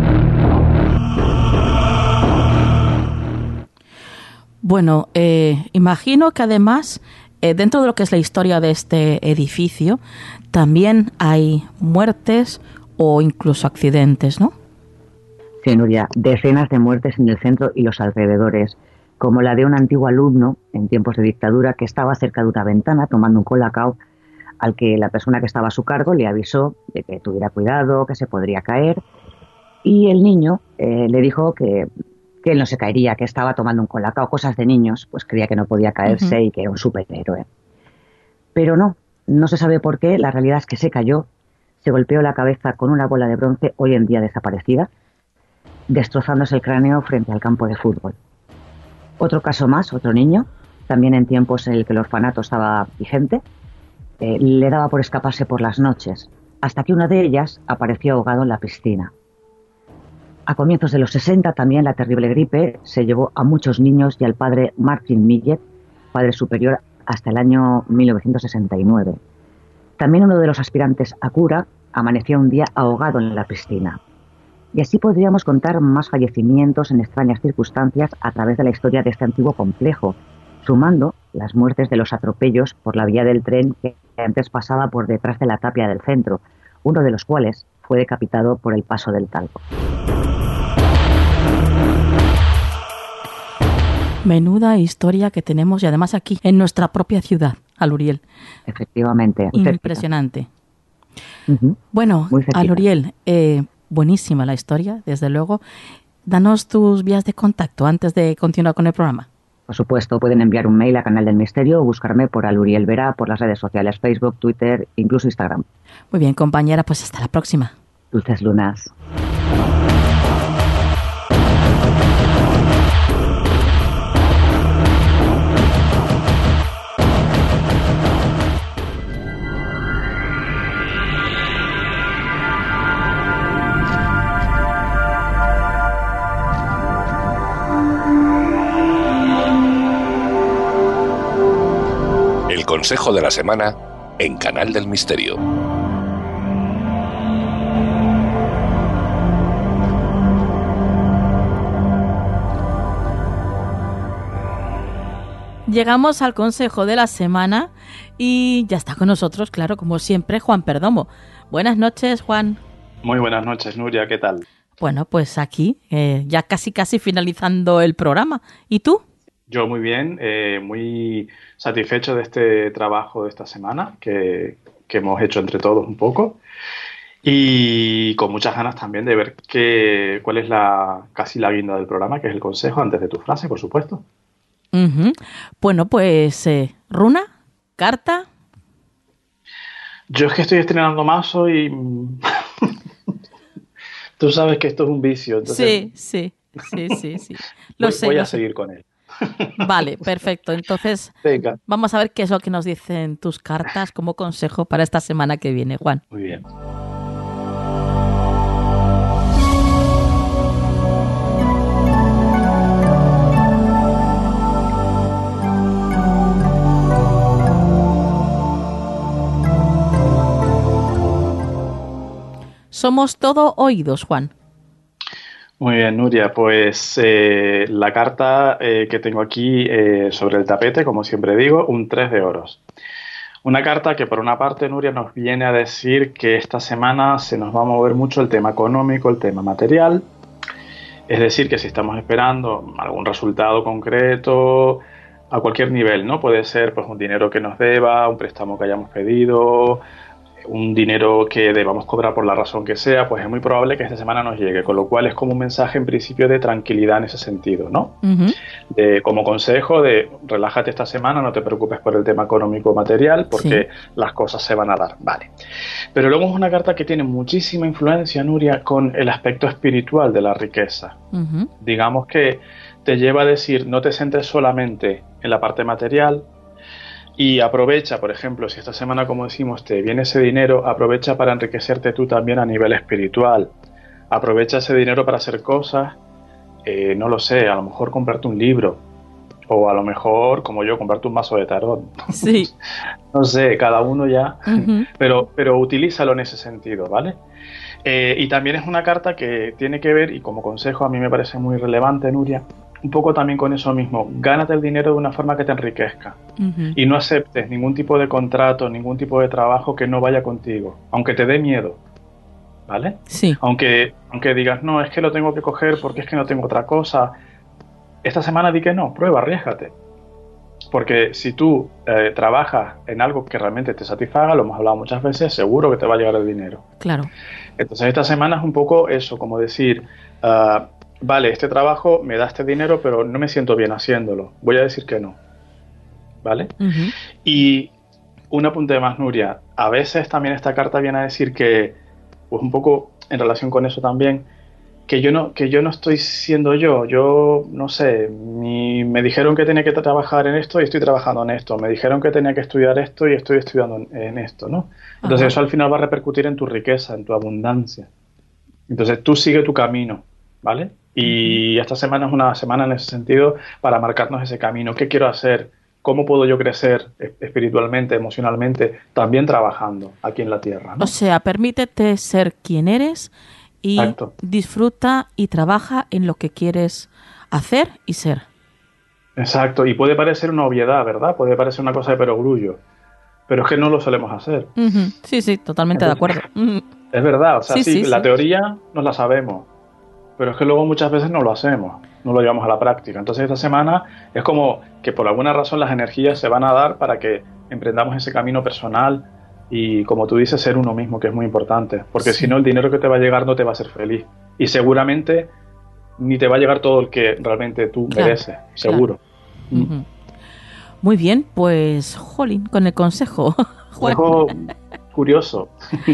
Bueno, eh, imagino que además, eh, dentro de lo que es la historia de este edificio, también hay muertes o incluso accidentes, ¿no? Sí, Nuria, decenas de muertes en el centro y los alrededores, como la de un antiguo alumno en tiempos de dictadura que estaba cerca de una ventana tomando un colacao, al que la persona que estaba a su cargo le avisó de que tuviera cuidado, que se podría caer, y el niño eh, le dijo que, que él no se caería, que estaba tomando un colacao, cosas de niños, pues creía que no podía caerse uh-huh. y que era un superhéroe. Pero no, no se sabe por qué, la realidad es que se cayó, se golpeó la cabeza con una bola de bronce hoy en día desaparecida, destrozándose el cráneo frente al campo de fútbol. Otro caso más, otro niño, también en tiempos en el que el orfanato estaba vigente, eh, le daba por escaparse por las noches, hasta que una de ellas apareció ahogado en la piscina. A comienzos de los sesenta también la terrible gripe se llevó a muchos niños y al padre Martin Millet, padre superior, hasta el año mil novecientos sesenta y nueve. También uno de los aspirantes a cura amaneció un día ahogado en la piscina. Y así podríamos contar más fallecimientos en extrañas circunstancias a través de la historia de este antiguo complejo, sumando las muertes de los atropellos por la vía del tren que antes pasaba por detrás de la tapia del centro, uno de los cuales fue decapitado por el paso del talco. Menuda historia que tenemos y además aquí, en nuestra propia ciudad, Aluriel. Efectivamente. Impresionante. Uh-huh. Bueno, Aluriel, eh, buenísima la historia, desde luego. Danos tus vías de contacto antes de continuar con el programa. Por supuesto, pueden enviar un mail a Canal del Misterio o buscarme por Aluriel Vera por las redes sociales, Facebook, Twitter, incluso Instagram. Muy bien, compañera, pues hasta la próxima. Dulces lunas. Consejo de la semana en Canal del Misterio. Llegamos al consejo de la semana y ya está con nosotros, claro, como siempre, Juan Perdomo. Buenas noches, Juan. Muy buenas noches, Nuria, ¿qué tal? Bueno, pues aquí, eh, ya casi casi finalizando el programa. ¿Y tú? Yo muy bien, eh, muy satisfecho de este trabajo de esta semana que, que hemos hecho entre todos un poco y con muchas ganas también de ver qué, cuál es la casi la guinda del programa, que es el consejo antes de tu frase, por supuesto. Uh-huh. Bueno, pues, eh, ¿runa? ¿Carta? Yo es que estoy estrenando mazo y tú sabes que esto es un vicio. Entonces... Sí, sí, sí, sí, sí. Lo voy, sé, voy lo a sé. seguir con él. Vale, perfecto. Entonces, Venga. Vamos a ver qué es lo que nos dicen tus cartas como consejo para esta semana que viene, Juan. Muy bien. Somos todo oídos, Juan. Muy bien, Nuria, pues eh, la carta eh, que tengo aquí eh, sobre el tapete, como siempre digo, un tres de oros. Una carta que por una parte, Nuria, nos viene a decir que esta semana se nos va a mover mucho el tema económico, el tema material. Es decir, que si estamos esperando algún resultado concreto a cualquier nivel, ¿no? Puede ser pues un dinero que nos deba, un préstamo que hayamos pedido, un dinero que debamos cobrar por la razón que sea, pues es muy probable que esta semana nos llegue, con lo cual es como un mensaje en principio de tranquilidad en ese sentido, ¿no? Uh-huh. De, como consejo de relájate esta semana, no te preocupes por el tema económico material, porque sí, las cosas se van a dar, vale. Pero luego es una carta que tiene muchísima influencia, Nuria, con el aspecto espiritual de la riqueza. Uh-huh. Digamos que te lleva a decir, no te centres solamente en la parte material, y aprovecha, por ejemplo, si esta semana, como decimos, te viene ese dinero, aprovecha para enriquecerte tú también a nivel espiritual. Aprovecha ese dinero para hacer cosas, eh, no lo sé, a lo mejor comprarte un libro. O a lo mejor, como yo, comprarte un mazo de tarot. Sí. No sé, cada uno ya. Uh-huh. Pero, pero utilízalo en ese sentido, ¿vale? Eh, y también es una carta que tiene que ver, y como consejo a mí me parece muy relevante, Nuria, un poco también con eso mismo. Gánate el dinero de una forma que te enriquezca. Uh-huh. Y no aceptes ningún tipo de contrato, ningún tipo de trabajo que no vaya contigo, aunque te dé miedo, ¿vale? Sí. Aunque, aunque digas, no, es que lo tengo que coger porque es que no tengo otra cosa. Esta semana di que no, prueba, arriésgate. Porque si tú eh, trabajas en algo que realmente te satisfaga, lo hemos hablado muchas veces, seguro que te va a llegar el dinero. Claro. Entonces esta semana es un poco eso, como decir... Uh, vale, este trabajo me da este dinero, pero no me siento bien haciéndolo. Voy a decir que no. ¿Vale? Uh-huh. Y un apunte más, Nuria. A veces también esta carta viene a decir que, pues un poco en relación con eso también, que yo no, que yo no estoy siendo yo. Yo, no sé, mi, me dijeron que tenía que trabajar en esto y estoy trabajando en esto. Me dijeron que tenía que estudiar esto y estoy estudiando en, en esto, ¿no? Entonces uh-huh. eso al final va a repercutir en tu riqueza, en tu abundancia. Entonces tú sigue tu camino, ¿vale? Y esta semana es una semana en ese sentido para marcarnos ese camino. ¿Qué quiero hacer? ¿cómo puedo yo crecer espiritualmente, emocionalmente, también trabajando aquí en la tierra, ¿no? O sea, permítete ser quien eres y Exacto. disfruta y trabaja en lo que quieres hacer y ser. Exacto, y puede parecer una obviedad, ¿verdad? Puede parecer una cosa de perogrullo, pero es que no lo solemos hacer. Uh-huh. Sí, sí, totalmente Entonces, de acuerdo. Uh-huh. Es verdad, o sea, sí, sí, sí la sí. teoría nos la sabemos, pero es que luego muchas veces no lo hacemos, no lo llevamos a la práctica. Entonces esta semana es como que por alguna razón las energías se van a dar para que emprendamos ese camino personal y, como tú dices, ser uno mismo, que es muy importante, porque sí. si no el dinero que te va a llegar no te va a hacer feliz y seguramente ni te va a llegar todo el que realmente tú claro, mereces, seguro. Claro. Uh-huh. Muy bien, pues, jolín, con el consejo. Consejo curioso.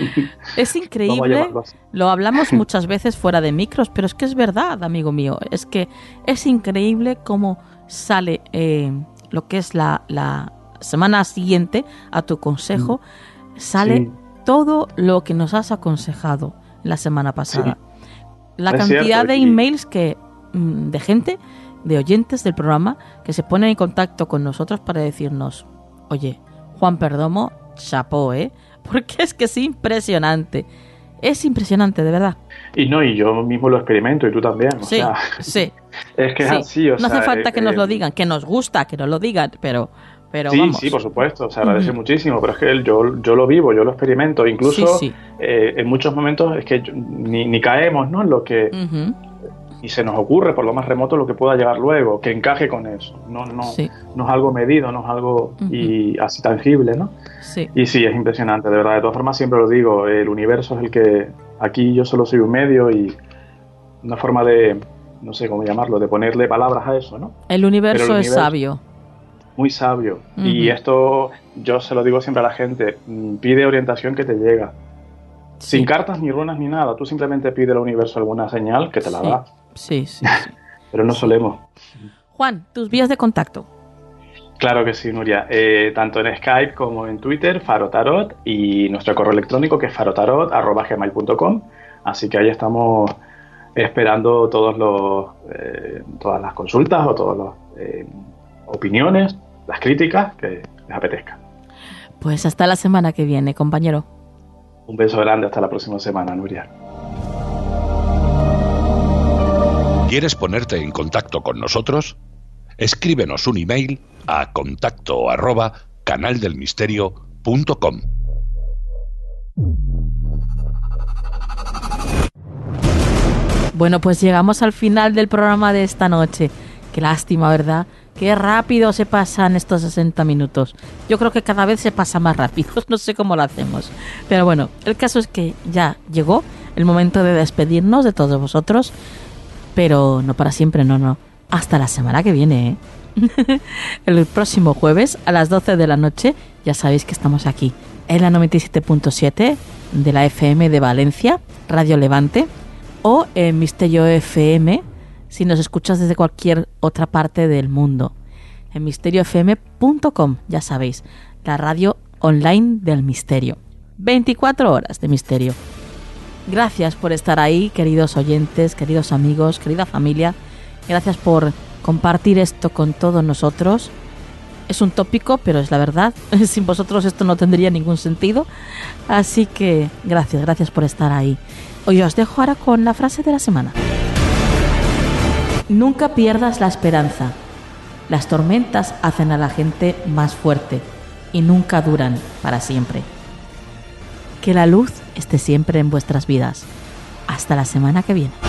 Es increíble, lo hablamos muchas veces fuera de micros, pero es que es verdad, amigo mío, es que es increíble cómo sale eh, lo que es la, la semana siguiente a tu consejo, mm. sale sí. todo lo que nos has aconsejado la semana pasada. Sí. La es cantidad cierto, de emails que de gente, de oyentes del programa, que se ponen en contacto con nosotros para decirnos, oye, Juan Perdomo, chapó, ¿eh? Porque es que es impresionante. Es impresionante, de verdad. Y no, y yo mismo lo experimento, y tú también. O sí, sea, sí. Es que es sí. así, o no sea... hace falta eh, que nos eh, lo digan, que nos gusta que nos lo digan, pero... Pero sí, vamos. sí, por supuesto, se agradece uh-huh. muchísimo, pero es que yo, yo lo vivo, yo lo experimento, incluso sí, sí. Eh, en muchos momentos es que yo, ni, ni caemos, ¿no? En lo que... Uh-huh. Y se nos ocurre, por lo más remoto, lo que pueda llegar luego, que encaje con eso. No, no, sí. no es algo medido, no es algo uh-huh. y así tangible, ¿no? Sí. Y sí, es impresionante, de verdad. De todas formas, siempre lo digo, el universo es el que... Aquí yo solo soy un medio y una forma de, no sé cómo llamarlo, de ponerle palabras a eso, ¿no? El universo, el universo es sabio. Muy sabio. Uh-huh. Y esto yo se lo digo siempre a la gente, pide orientación que te llega. Sí. Sin cartas ni runas ni nada, tú simplemente pide al universo alguna señal que te la sí. da. Sí, sí, sí. Pero no solemos. Juan, tus vías de contacto. Claro que sí, Nuria. Eh, tanto en Skype como en Twitter, Farotarot, y nuestro correo electrónico que es farotarot arroba gmail punto com. Así que ahí estamos esperando todos los, eh, todas las consultas o todas las eh, opiniones, las críticas que les apetezca. Pues hasta la semana que viene, compañero. Un beso grande, hasta la próxima semana, Nuria. ¿Quieres ponerte en contacto con nosotros? Escríbenos un email a contacto arroba canaldelmisterio.com. Bueno, pues llegamos al final del programa de esta noche. Qué lástima, ¿verdad? Qué rápido se pasan estos sesenta minutos. Yo creo que cada vez se pasa más rápido. No sé cómo lo hacemos. Pero bueno, el caso es que ya llegó el momento de despedirnos de todos vosotros. Pero no para siempre, no, no. Hasta la semana que viene, ¿eh? El próximo jueves a las doce de la noche, ya sabéis que estamos aquí en la noventa y siete punto siete de la F M de Valencia, Radio Levante, o en Misterio F M, si nos escuchas desde cualquier otra parte del mundo, en misterio f m punto com, ya sabéis, la radio online del misterio. veinticuatro horas de misterio. Gracias por estar ahí, queridos oyentes, queridos amigos, querida familia. Gracias por compartir esto con todos nosotros. Es un tópico, pero es la verdad. Sin vosotros esto no tendría ningún sentido. Así que gracias, gracias por estar ahí. Hoy os dejo ahora con la frase de la semana. Nunca pierdas la esperanza. Las tormentas hacen a la gente más fuerte y nunca duran para siempre. Que la luz esté siempre en vuestras vidas. Hasta la semana que viene.